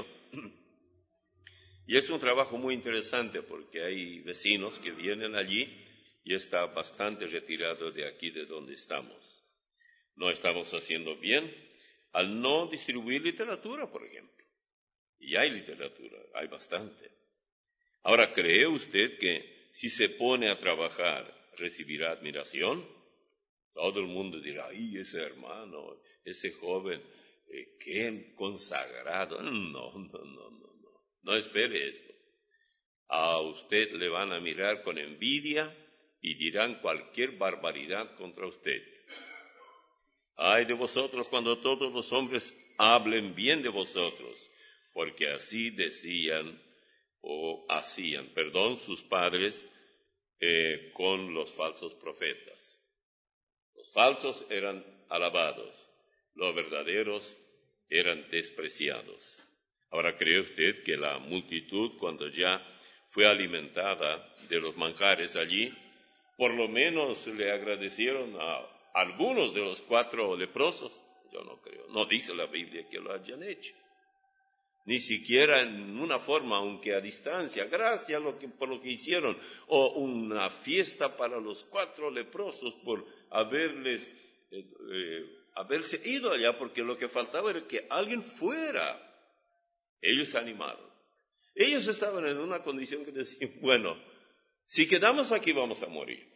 Y es un trabajo muy interesante porque hay vecinos que vienen allí y está bastante retirado de aquí de donde estamos. No estamos haciendo bien al no distribuir literatura, por ejemplo. Y hay literatura, hay bastante. Ahora, ¿cree usted que si se pone a trabajar recibirá admiración? Todo el mundo dirá, ¡ay, ese hermano, ese joven, eh, qué consagrado! No, no, no, no, no. No espere esto. A usted le van a mirar con envidia y dirán cualquier barbaridad contra usted. Ay de vosotros cuando todos los hombres hablen bien de vosotros, porque así decían o hacían, perdón, sus padres eh, con los falsos profetas. Los falsos eran alabados, los verdaderos eran despreciados. Ahora, ¿cree usted que la multitud, cuando ya fue alimentada de los manjares allí, por lo menos le agradecieron a algunos de los cuatro leprosos? Yo no creo, no dice la Biblia que lo hayan hecho. Ni siquiera en una forma, aunque a distancia, gracias a lo que, por lo que hicieron, o una fiesta para los cuatro leprosos por haberles, eh, eh, haberse ido allá, porque lo que faltaba era que alguien fuera. Ellos se animaron. Ellos estaban en una condición que decían, bueno, si quedamos aquí vamos a morir.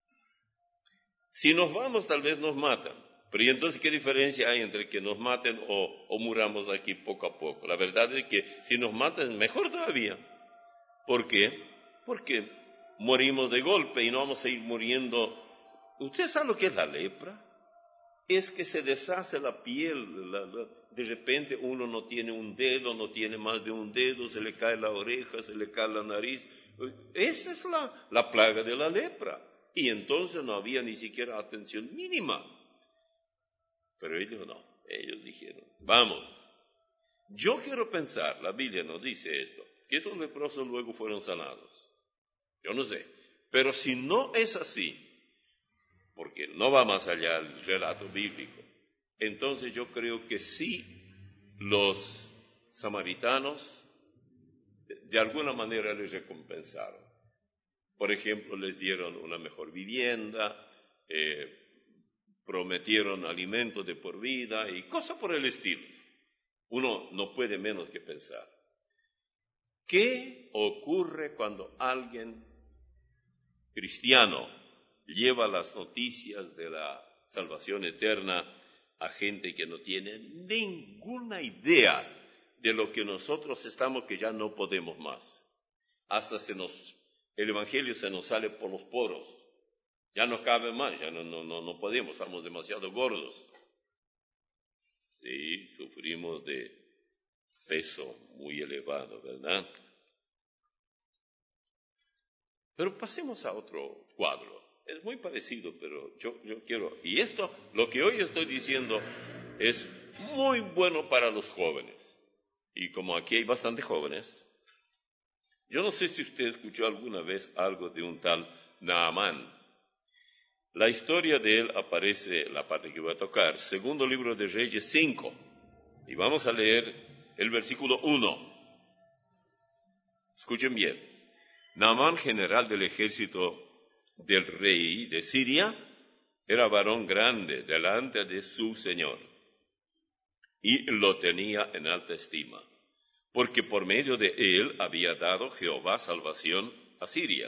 Si nos vamos tal vez nos matan. Pero ¿y entonces qué diferencia hay entre que nos maten o, o muramos aquí poco a poco? La verdad es que si nos matan, mejor todavía. ¿Por qué? Porque morimos de golpe y no vamos a ir muriendo. ¿Usted sabe lo que es la lepra? Es que se deshace la piel. La, la, de repente uno no tiene un dedo, no tiene más de un dedo, se le cae la oreja, se le cae la nariz. Esa es la, la plaga de la lepra. Y entonces no había ni siquiera atención mínima. Pero ellos no, ellos dijeron, vamos. Yo quiero pensar, la Biblia nos dice esto, que esos leprosos luego fueron sanados. Yo no sé, pero si no es así, porque no va más allá el relato bíblico, entonces yo creo que sí los samaritanos de alguna manera les recompensaron. Por ejemplo, les dieron una mejor vivienda, eh, prometieron alimentos de por vida y cosas por el estilo. Uno no puede menos que pensar. ¿Qué ocurre cuando alguien cristiano lleva las noticias de la salvación eterna a gente que no tiene ninguna idea de lo que nosotros estamos, que ya no podemos más? Hasta se nos, el evangelio se nos sale por los poros. Ya no cabe más, ya no, no, no, no podemos, estamos demasiado gordos. Sí, sufrimos de peso muy elevado, ¿verdad? Pero pasemos a otro cuadro. Es muy parecido, pero yo, yo quiero... Y esto, lo que hoy estoy diciendo, es muy bueno para los jóvenes. Y como aquí hay bastantes jóvenes, yo no sé si usted escuchó alguna vez algo de un tal Naamán. La historia de él aparece, la parte que voy a tocar, segundo libro de Reyes cinco. Y vamos a leer el versículo uno. Escuchen bien. Naamán, general del ejército del rey de Siria, era varón grande delante de su señor. Y lo tenía en alta estima, porque por medio de él había dado Jehová salvación a Siria.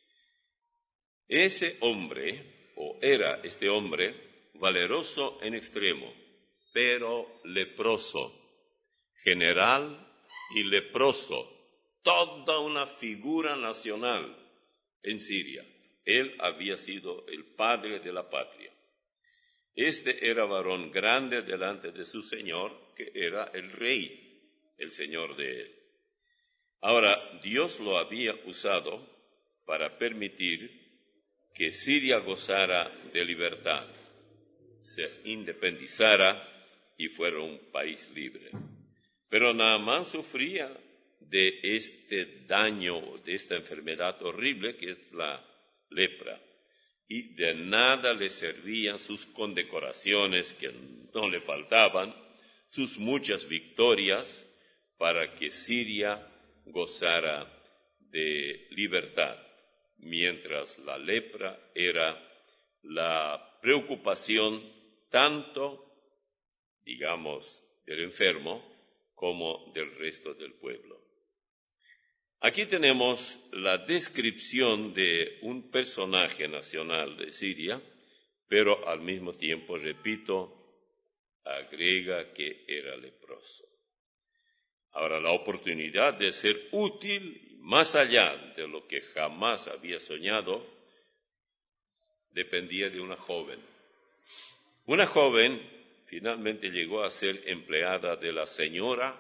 Ese hombre... o era este hombre, valeroso en extremo, pero leproso, general y leproso, toda una figura nacional en Siria. Él había sido el padre de la patria. Este era varón grande delante de su señor, que era el rey, el señor de él. Ahora, Dios lo había usado para permitir que Siria gozara de libertad, se independizara y fuera un país libre. Pero Naamán sufría de este daño, de esta enfermedad horrible que es la lepra, y de nada le servían sus condecoraciones que no le faltaban, sus muchas victorias para que Siria gozara de libertad. Mientras la lepra era la preocupación tanto, digamos, del enfermo como del resto del pueblo. Aquí tenemos la descripción de un personaje nacional de Siria, pero al mismo tiempo, repito, agrega que era leproso. Ahora, la oportunidad de ser útil más allá de lo que jamás había soñado, dependía de una joven. Una joven finalmente llegó a ser empleada de la señora,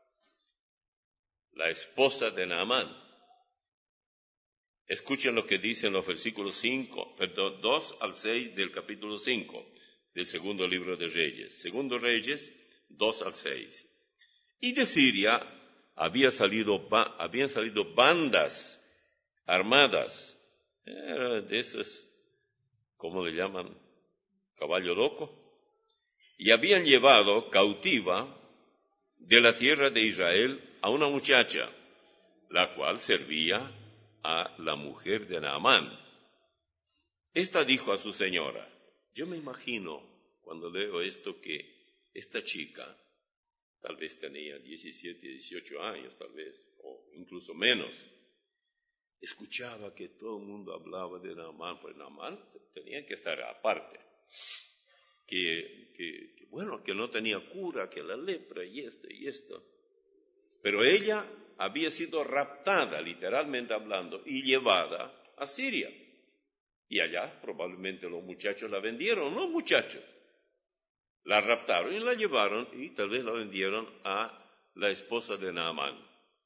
la esposa de Naamán. Escuchen lo que dicen los versículos cinco, perdón, dos al seis del capítulo cinco del segundo libro de Reyes. Segundo Reyes, dos al seis. Y de Siria había salido, habían salido bandas armadas, eh, de esas, ¿cómo le llaman? Caballo loco. Y habían llevado cautiva de la tierra de Israel a una muchacha, la cual servía a la mujer de Naamán. Esta dijo a su señora, yo me imagino cuando leo esto que esta chica tal vez tenía diecisiete, dieciocho años, tal vez, o incluso menos. Escuchaba que todo el mundo hablaba de Naamán, pues Naamán tenía que estar aparte. Que, que, que, bueno, que no tenía cura, que la lepra y esto y esto. Pero ella había sido raptada, literalmente hablando, y llevada a Siria. Y allá probablemente los muchachos la vendieron, no muchachos. La raptaron y la llevaron y tal vez la vendieron a la esposa de Naamán.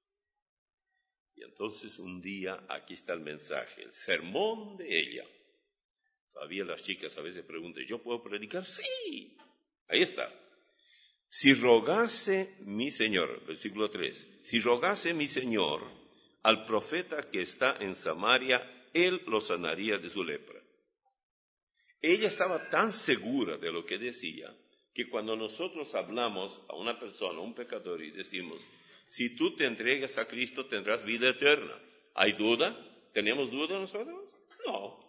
Y entonces un día, aquí está el mensaje, el sermón de ella. Todavía las chicas a veces preguntan, ¿yo puedo predicar? Sí, ahí está. Si rogase mi Señor, versículo tres, si rogase mi Señor al profeta que está en Samaria, él lo sanaría de su lepra. Ella estaba tan segura de lo que decía, que cuando nosotros hablamos a una persona, a un pecador, y decimos, si tú te entregas a Cristo tendrás vida eterna. ¿Hay duda? ¿Tenemos duda nosotros? No.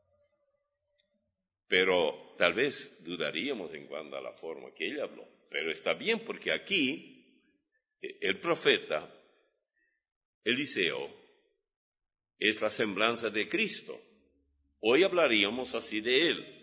Pero tal vez dudaríamos en cuanto a la forma que ella habló. Pero está bien porque aquí el profeta Eliseo es la semblanza de Cristo. Hoy hablaríamos así de él.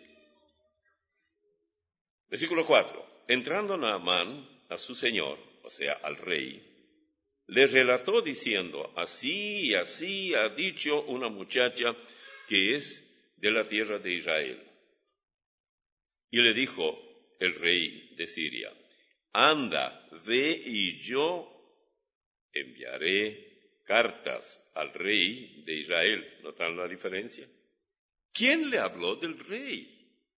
Versículo cuatro. Entrando Naamán a su señor, o sea, al rey, le relató diciendo, así y así ha dicho una muchacha que es de la tierra de Israel. Y le dijo el rey de Siria, anda, ve y yo enviaré cartas al rey de Israel. ¿Notan la diferencia? ¿Quién le habló del rey?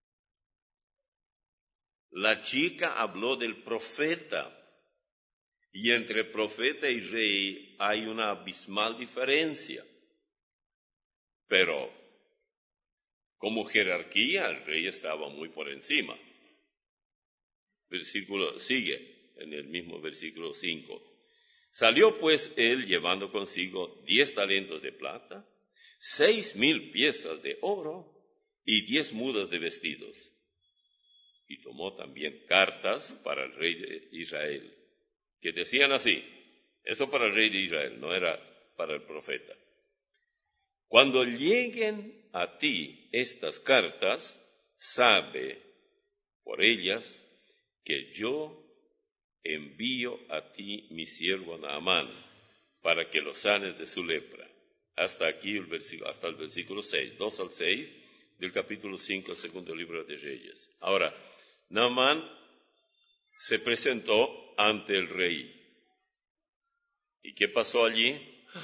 La chica habló del profeta. Y entre profeta y rey hay una abismal diferencia. Pero como jerarquía, el rey estaba muy por encima. Versículo sigue en el mismo versículo cinco. Salió pues él llevando consigo diez talentos de plata, seis mil piezas de oro y diez mudas de vestidos. Y tomó también cartas para el rey de Israel, que decían así, eso para el rey de Israel, no era para el profeta. Cuando lleguen a ti estas cartas, sabe por ellas que yo envío a ti mi siervo Naamán para que lo sanes de su lepra. Hasta aquí el versículo, hasta el versículo seis, dos al seis del capítulo cinco, segundo libro de Reyes. Ahora, Naamán se presentó ante el rey. ¿Y qué pasó allí?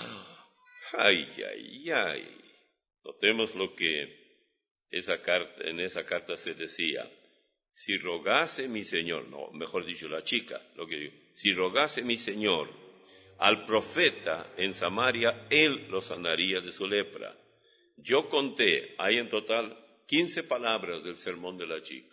Ay, ay, ay. Notemos lo que esa carta, en esa carta se decía. Si rogase mi señor, no, mejor dicho la chica, lo que digo, si rogase mi señor al profeta en Samaria, él lo sanaría de su lepra. Yo conté, hay en total quince palabras del sermón de la chica.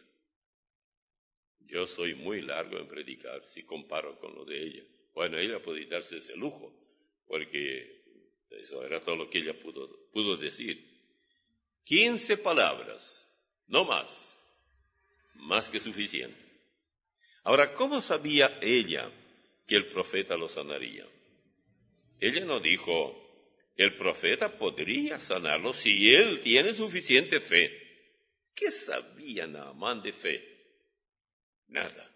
Yo soy muy largo en predicar si comparo con lo de ella. Bueno, ella podía darse ese lujo, porque eso era todo lo que ella pudo, pudo decir. Quince palabras, no más, más que suficiente. Ahora, ¿cómo sabía ella que el profeta lo sanaría? Ella no dijo, el profeta podría sanarlo si él tiene suficiente fe. ¿Qué sabía Naamán de fe? Nada.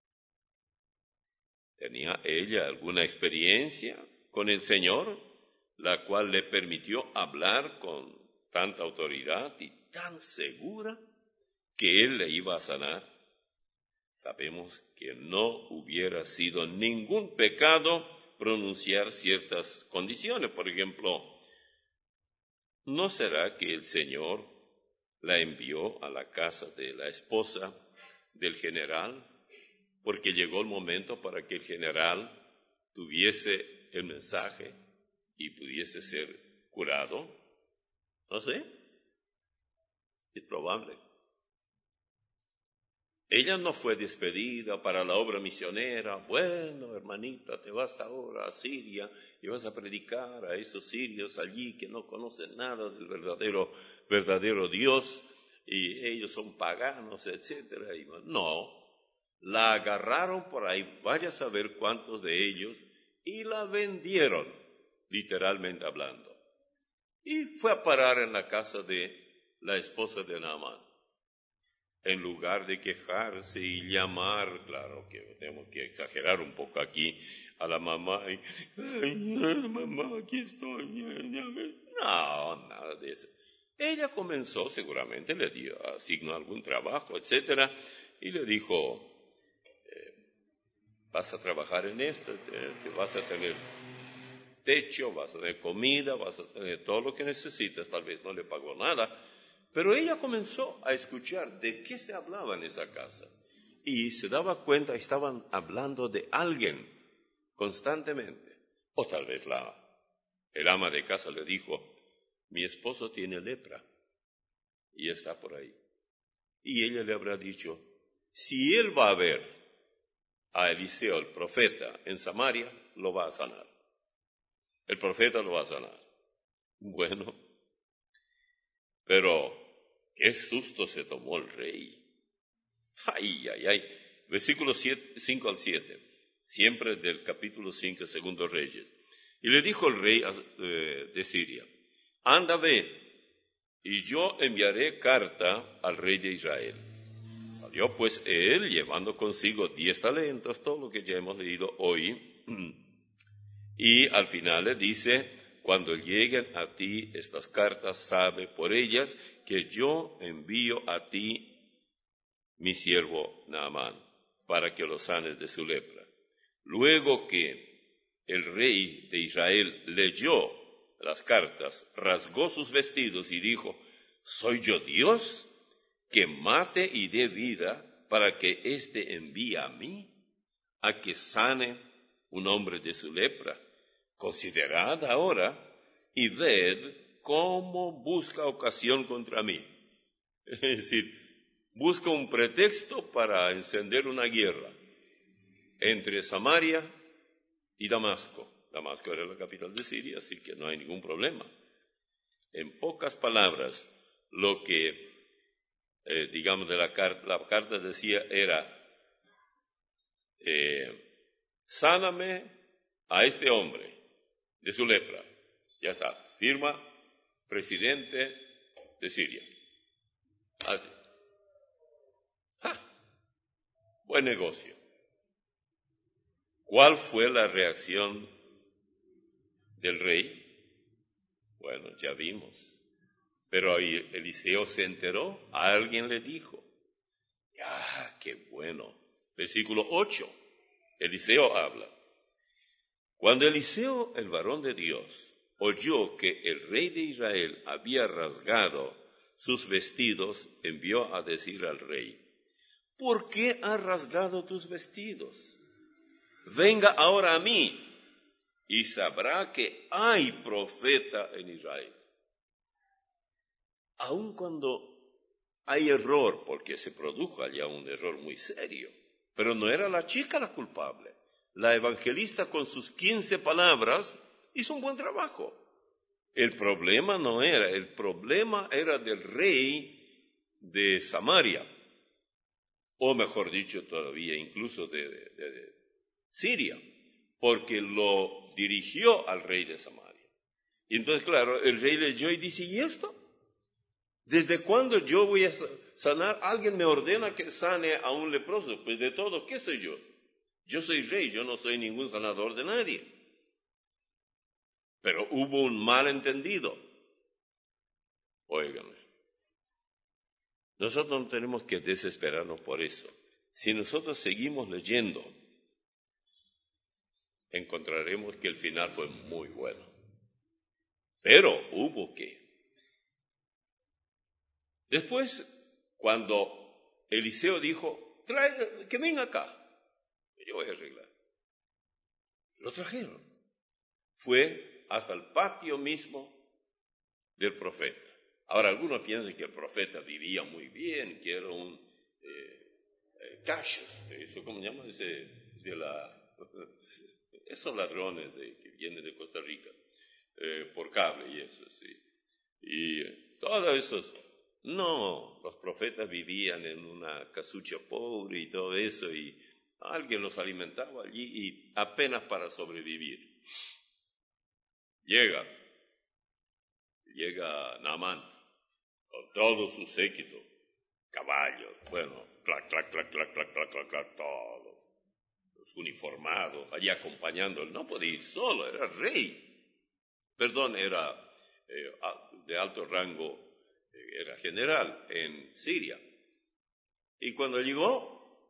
¿Tenía ella alguna experiencia con el Señor, la cual le permitió hablar con tanta autoridad y tan segura que Él le iba a sanar? Sabemos que no hubiera sido ningún pecado pronunciar ciertas condiciones. Por ejemplo, ¿no será que el Señor la envió a la casa de la esposa del general, porque llegó el momento para que el general tuviese el mensaje y pudiese ser curado? No sé, es probable. Ella no fue despedida para la obra misionera. Bueno, hermanita, te vas ahora a Siria y vas a predicar a esos sirios allí que no conocen nada del verdadero, verdadero Dios, y ellos son paganos, etcétera. Y no, la agarraron por ahí, vaya a saber cuántos de ellos, y la vendieron. literalmente hablando. Y fue a parar en la casa de la esposa de Naamán. En lugar de quejarse y llamar, claro que tenemos que exagerar un poco aquí, a la mamá, y, ay, mamá, aquí estoy. No, nada de eso. Ella comenzó, seguramente le dio, asignó algún trabajo, etcétera, y le dijo, eh, vas a trabajar en esto, eh, vas a tener techo, vas a tener comida, vas a tener todo lo que necesitas. Tal vez no le pagó nada, pero ella comenzó a escuchar de qué se hablaba en esa casa y se daba cuenta, estaban hablando de alguien constantemente. O tal vez la, el ama de casa le dijo, mi esposo tiene lepra y está por ahí. Y ella le habrá dicho, si él va a ver a Eliseo, el profeta, en Samaria, lo va a sanar. El profeta lo va a sanar. Bueno, pero qué susto se tomó el rey. Ay, ay, ay. Versículos cinco al siete, siempre del capítulo cinco, segundo Reyes. Y le dijo el rey de Siria, anda, ve, y yo enviaré carta al rey de Israel. Salió pues él llevando consigo diez talentos, todo lo que ya hemos leído hoy. Y al final le dice, cuando lleguen a ti estas cartas, sabe por ellas que yo envío a ti mi siervo Naamán, para que lo sanes de su lepra. Luego que el rey de Israel leyó las cartas, rasgó sus vestidos y dijo, ¿soy yo Dios que mate y dé vida para que éste envíe a mí, a que sane un hombre de su lepra? Considerad ahora y ved cómo busca ocasión contra mí. Es decir, busca un pretexto para encender una guerra entre Samaria y Damasco. Damasco era la capital de Siria, así que no hay ningún problema. En pocas palabras, lo que, eh, digamos, de la, car- la carta decía era, eh, sáname a este hombre de su lepra. Ya está, firma presidente de Siria. Así. ¡Ja! Buen negocio. ¿Cuál fue la reacción del rey? Bueno, ya vimos. Pero ahí Eliseo se enteró, alguien le dijo. ¡Ah, qué bueno! Versículo ocho, Eliseo habla. Cuando Eliseo, el varón de Dios, oyó que el rey de Israel había rasgado sus vestidos, envió a decir al rey, ¿por qué has rasgado tus vestidos? Venga ahora a mí y sabrá que hay profeta en Israel. Aun cuando hay error, porque se produjo allá un error muy serio, pero no era la chica la culpable. La evangelista con sus quince palabras hizo un buen trabajo. El problema no era, el problema era del rey de Samaria, o mejor dicho todavía, incluso de, de, de, de Siria, porque lo dirigió al rey de Samaria. Y entonces, claro, el rey leyó y dice, ¿y esto? ¿Desde cuándo yo voy a sanar? Alguien me ordena que sane a un leproso. Pues de todo, ¿qué soy yo? Yo soy rey, yo no soy ningún sanador de nadie. Pero hubo un malentendido. Óigame, nosotros no tenemos que desesperarnos por eso. Si nosotros seguimos leyendo, encontraremos que el final fue muy bueno. Pero hubo que. Después, cuando Eliseo dijo, trae, que venga acá, yo voy a arreglar. Lo trajeron. Fue hasta el patio mismo del profeta. Ahora, algunos piensan que el profeta vivía muy bien, que era un eh, eh, cachos, eso, ¿cómo se llama? Ese, de la, esos ladrones de, que vienen de Costa Rica, eh, por cable y eso, sí. Y eh, todos esos, no, los profetas vivían en una casucha pobre y todo eso, y alguien los alimentaba allí y apenas para sobrevivir. Llega, llega Naamán con todo su séquito, caballos, bueno, clac, clac, clac, clac, clac, clac, clac, clac, todo. Los uniformados, allí acompañándolo. No podía ir solo, era rey. Perdón, era eh, de alto rango, eh, era general en Siria. Y cuando llegó,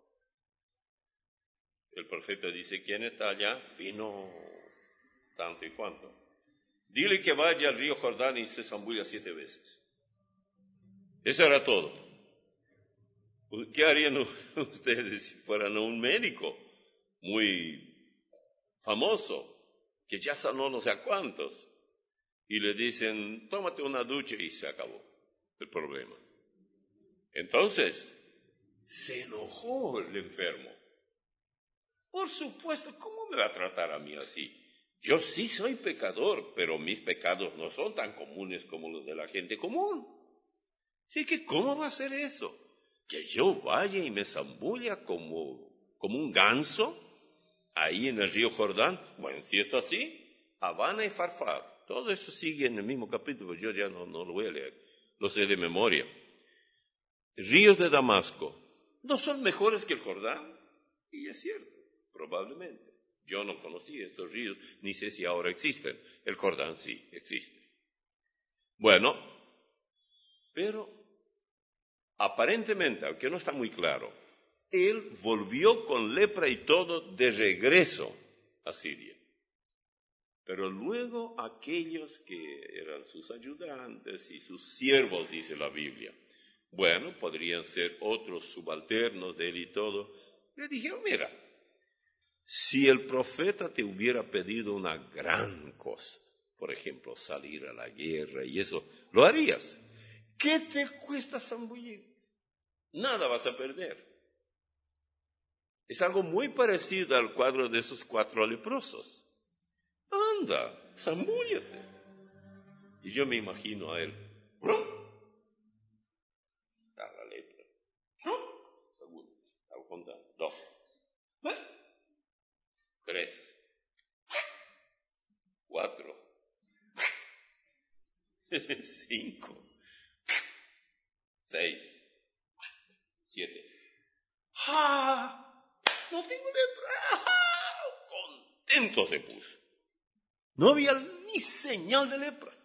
el profeta dice, ¿quién está allá? Vino tanto y cuanto. Dile que vaya al río Jordán y se zambulla siete veces. Eso era todo. ¿Qué harían ustedes si fueran un médico muy famoso, que ya sanó no sé a cuántos, y le dicen, tómate una ducha y se acabó el problema? Entonces, se enojó el enfermo. Por supuesto, ¿cómo me va a tratar a mí así? Yo sí soy pecador, pero mis pecados no son tan comunes como los de la gente común. Así que, ¿cómo va a ser eso? Que yo vaya y me zambulla como, como un ganso ahí en el río Jordán. Bueno, si es así, Habana y Farfar. Todo eso sigue en el mismo capítulo, yo ya no, no lo voy a leer, lo sé de memoria. Ríos de Damasco, ¿no son mejores que el Jordán? Y es cierto, probablemente. Yo no conocí estos ríos, ni sé si ahora existen. El Jordán sí existe. Bueno, pero aparentemente, aunque no está muy claro, él volvió con lepra y todo de regreso a Siria. Pero luego aquellos que eran sus ayudantes y sus siervos, dice la Biblia, bueno, podrían ser otros subalternos de él y todo, le dijeron, mira, si el profeta te hubiera pedido una gran cosa, por ejemplo, salir a la guerra y eso, ¿lo harías? ¿Qué te cuesta zambullirte? Nada vas a perder. Es algo muy parecido al cuadro de esos cuatro leprosos. Anda, zambúllate. Y yo me imagino a él. Da la letra. Segundo, estaba contando. Dos. Tres. Cuatro. Cinco. Seis. Siete. ¡Ah! No tengo lepra. ¡Ah! Contento se puso. No había ni señal de lepra.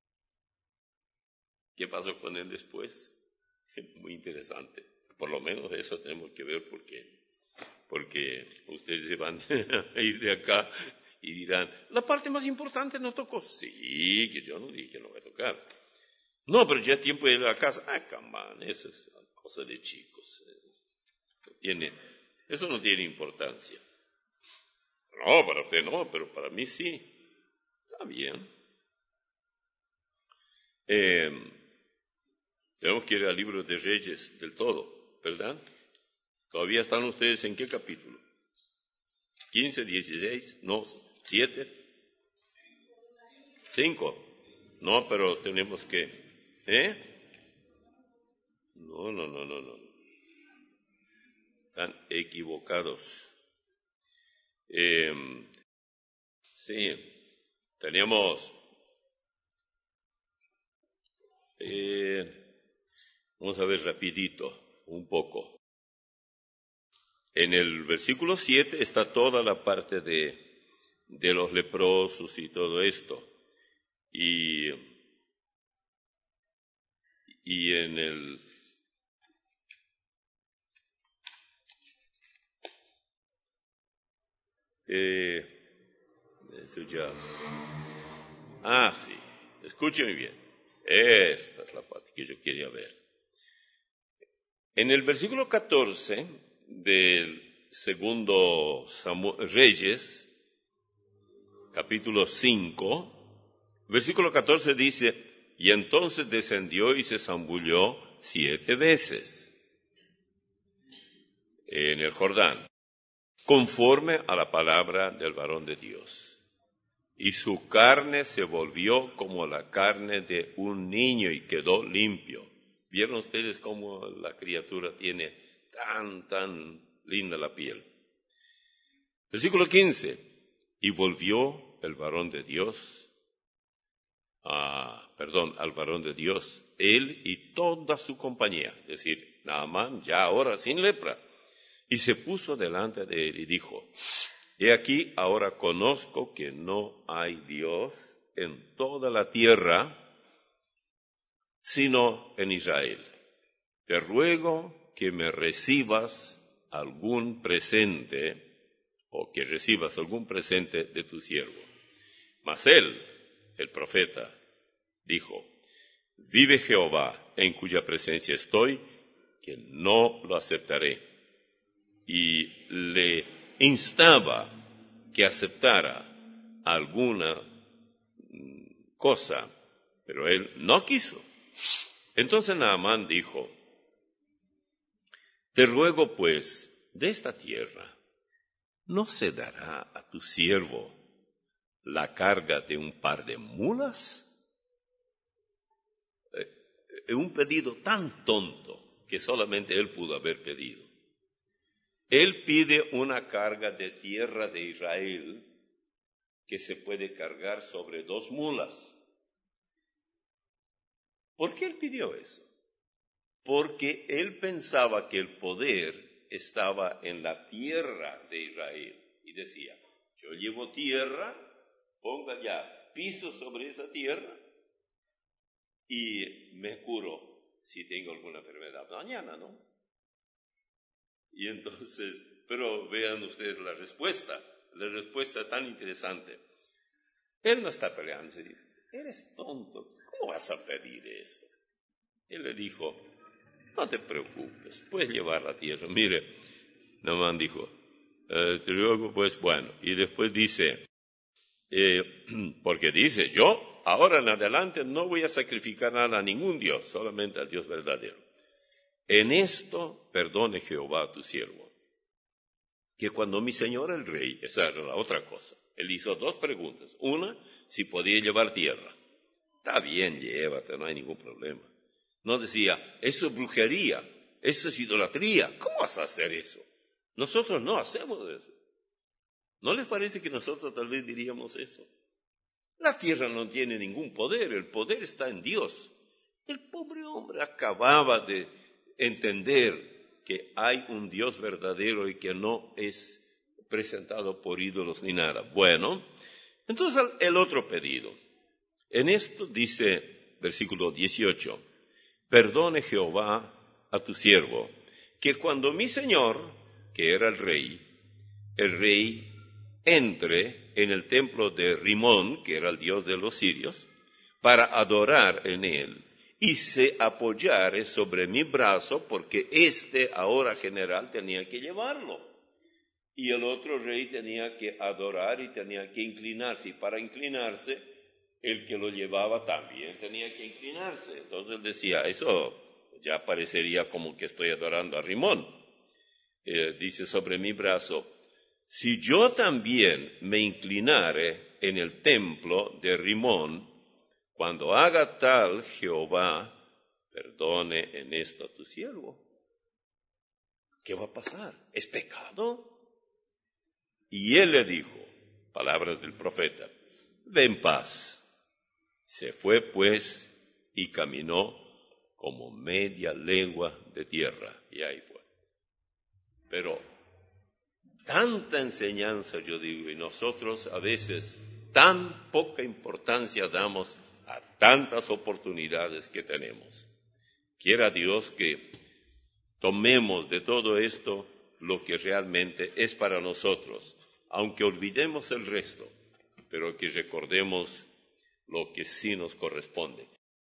¿Qué pasó con él después? Muy interesante. Por lo menos eso tenemos que ver porque, porque ustedes se van a ir de acá y dirán, la parte más importante no tocó. Sí, que yo no dije que no voy a tocar. No, pero ya es tiempo de ir a la casa. Ah, camán, esa es cosa de chicos. Tiene, eso no tiene importancia. No, para usted no, pero para mí sí. Está bien. Eh, tenemos que ir al libro de Reyes del todo, ¿verdad? ¿Todavía están ustedes en qué capítulo? ¿quince, dieciséis? No, ¿siete? ¿cinco? No, pero tenemos que... ¿Eh? No, no, no, no, no. Están equivocados. Eh, sí, teníamos... Eh, vamos a ver rapidito, un poco. En el versículo siete está toda la parte de, de los leprosos y todo esto. Y, y en el... Eh, eso ya... Ah, sí, escúcheme bien. Esta es la parte que yo quería ver. En el versículo catorce del segundo Samuel, Reyes, capítulo cinco, versículo catorce dice, y entonces descendió y se zambulló siete veces en el Jordán, conforme a la palabra del varón de Dios. Y su carne se volvió como la carne de un niño y quedó limpio. ¿Vieron ustedes cómo la criatura tiene tan, tan linda la piel? Versículo quince. Y volvió el varón de Dios perdón, al varón de Dios, él y toda su compañía, es decir, Naamán ya ahora sin lepra, y se puso delante de él y dijo, he aquí ahora conozco que no hay Dios en toda la tierra, sino en Israel. Te ruego que me recibas algún presente, o que recibas algún presente de tu siervo. Mas él, el profeta, dijo, vive Jehová, en cuya presencia estoy, que no lo aceptaré. Y le instaba que aceptara alguna cosa, pero él no quiso. Entonces Naamán dijo, te ruego pues, de esta tierra, ¿no se dará a tu siervo la carga de un par de mulas? Eh, un pedido tan tonto que solamente él pudo haber pedido. Él pide una carga de tierra de Israel que se puede cargar sobre dos mulas. ¿Por qué él pidió eso? Porque él pensaba que el poder estaba en la tierra de Israel. Y decía, yo llevo tierra, ponga ya piso sobre esa tierra y me curo si tengo alguna enfermedad. Mañana, ¿no? Y entonces, pero vean ustedes la respuesta, la respuesta tan interesante. Él no está peleando, se dice, eres tonto, ¿cómo vas a pedir eso? Él le dijo, no te preocupes, puedes llevar la tierra. Mire, Naamán dijo, eh, luego pues bueno, y después dice, eh, porque dice, yo ahora en adelante no voy a sacrificar nada a ningún Dios, solamente al Dios verdadero. En esto perdone Jehová a tu siervo, que cuando mi señor el rey, esa era la otra cosa, él hizo dos preguntas. Una, si podía llevar tierra. Está bien, llévate, no hay ningún problema. No decía, eso es brujería, eso es idolatría. ¿Cómo vas a hacer eso? Nosotros no hacemos eso. ¿No les parece que nosotros tal vez diríamos eso? La tierra no tiene ningún poder, el poder está en Dios. El pobre hombre acababa de entender que hay un Dios verdadero y que no es presentado por ídolos ni nada. Bueno, entonces el otro pedido. En esto dice, versículo dieciocho, perdone Jehová a tu siervo, que cuando mi señor, que era el rey, el rey entre en el templo de Rimón, que era el dios de los sirios, para adorar en él, y se apoyare sobre mi brazo, porque este ahora general tenía que llevarlo. Y el otro rey tenía que adorar y tenía que inclinarse. Y para inclinarse, el que lo llevaba también tenía que inclinarse. Entonces él decía, eso ya parecería como que estoy adorando a Rimón. Eh, dice, sobre mi brazo, si yo también me inclinare en el templo de Rimón, cuando haga tal Jehová, perdone en esto a tu siervo. ¿Qué va a pasar? ¿Es pecado? Y él le dijo, palabras del profeta, ve en paz. Se fue pues y caminó como media legua de tierra. Y ahí fue. Pero tanta enseñanza, yo digo, y nosotros a veces tan poca importancia damos a tantas oportunidades que tenemos. Quiera Dios que tomemos de todo esto lo que realmente es para nosotros, aunque olvidemos el resto, pero que recordemos lo que sí nos corresponde.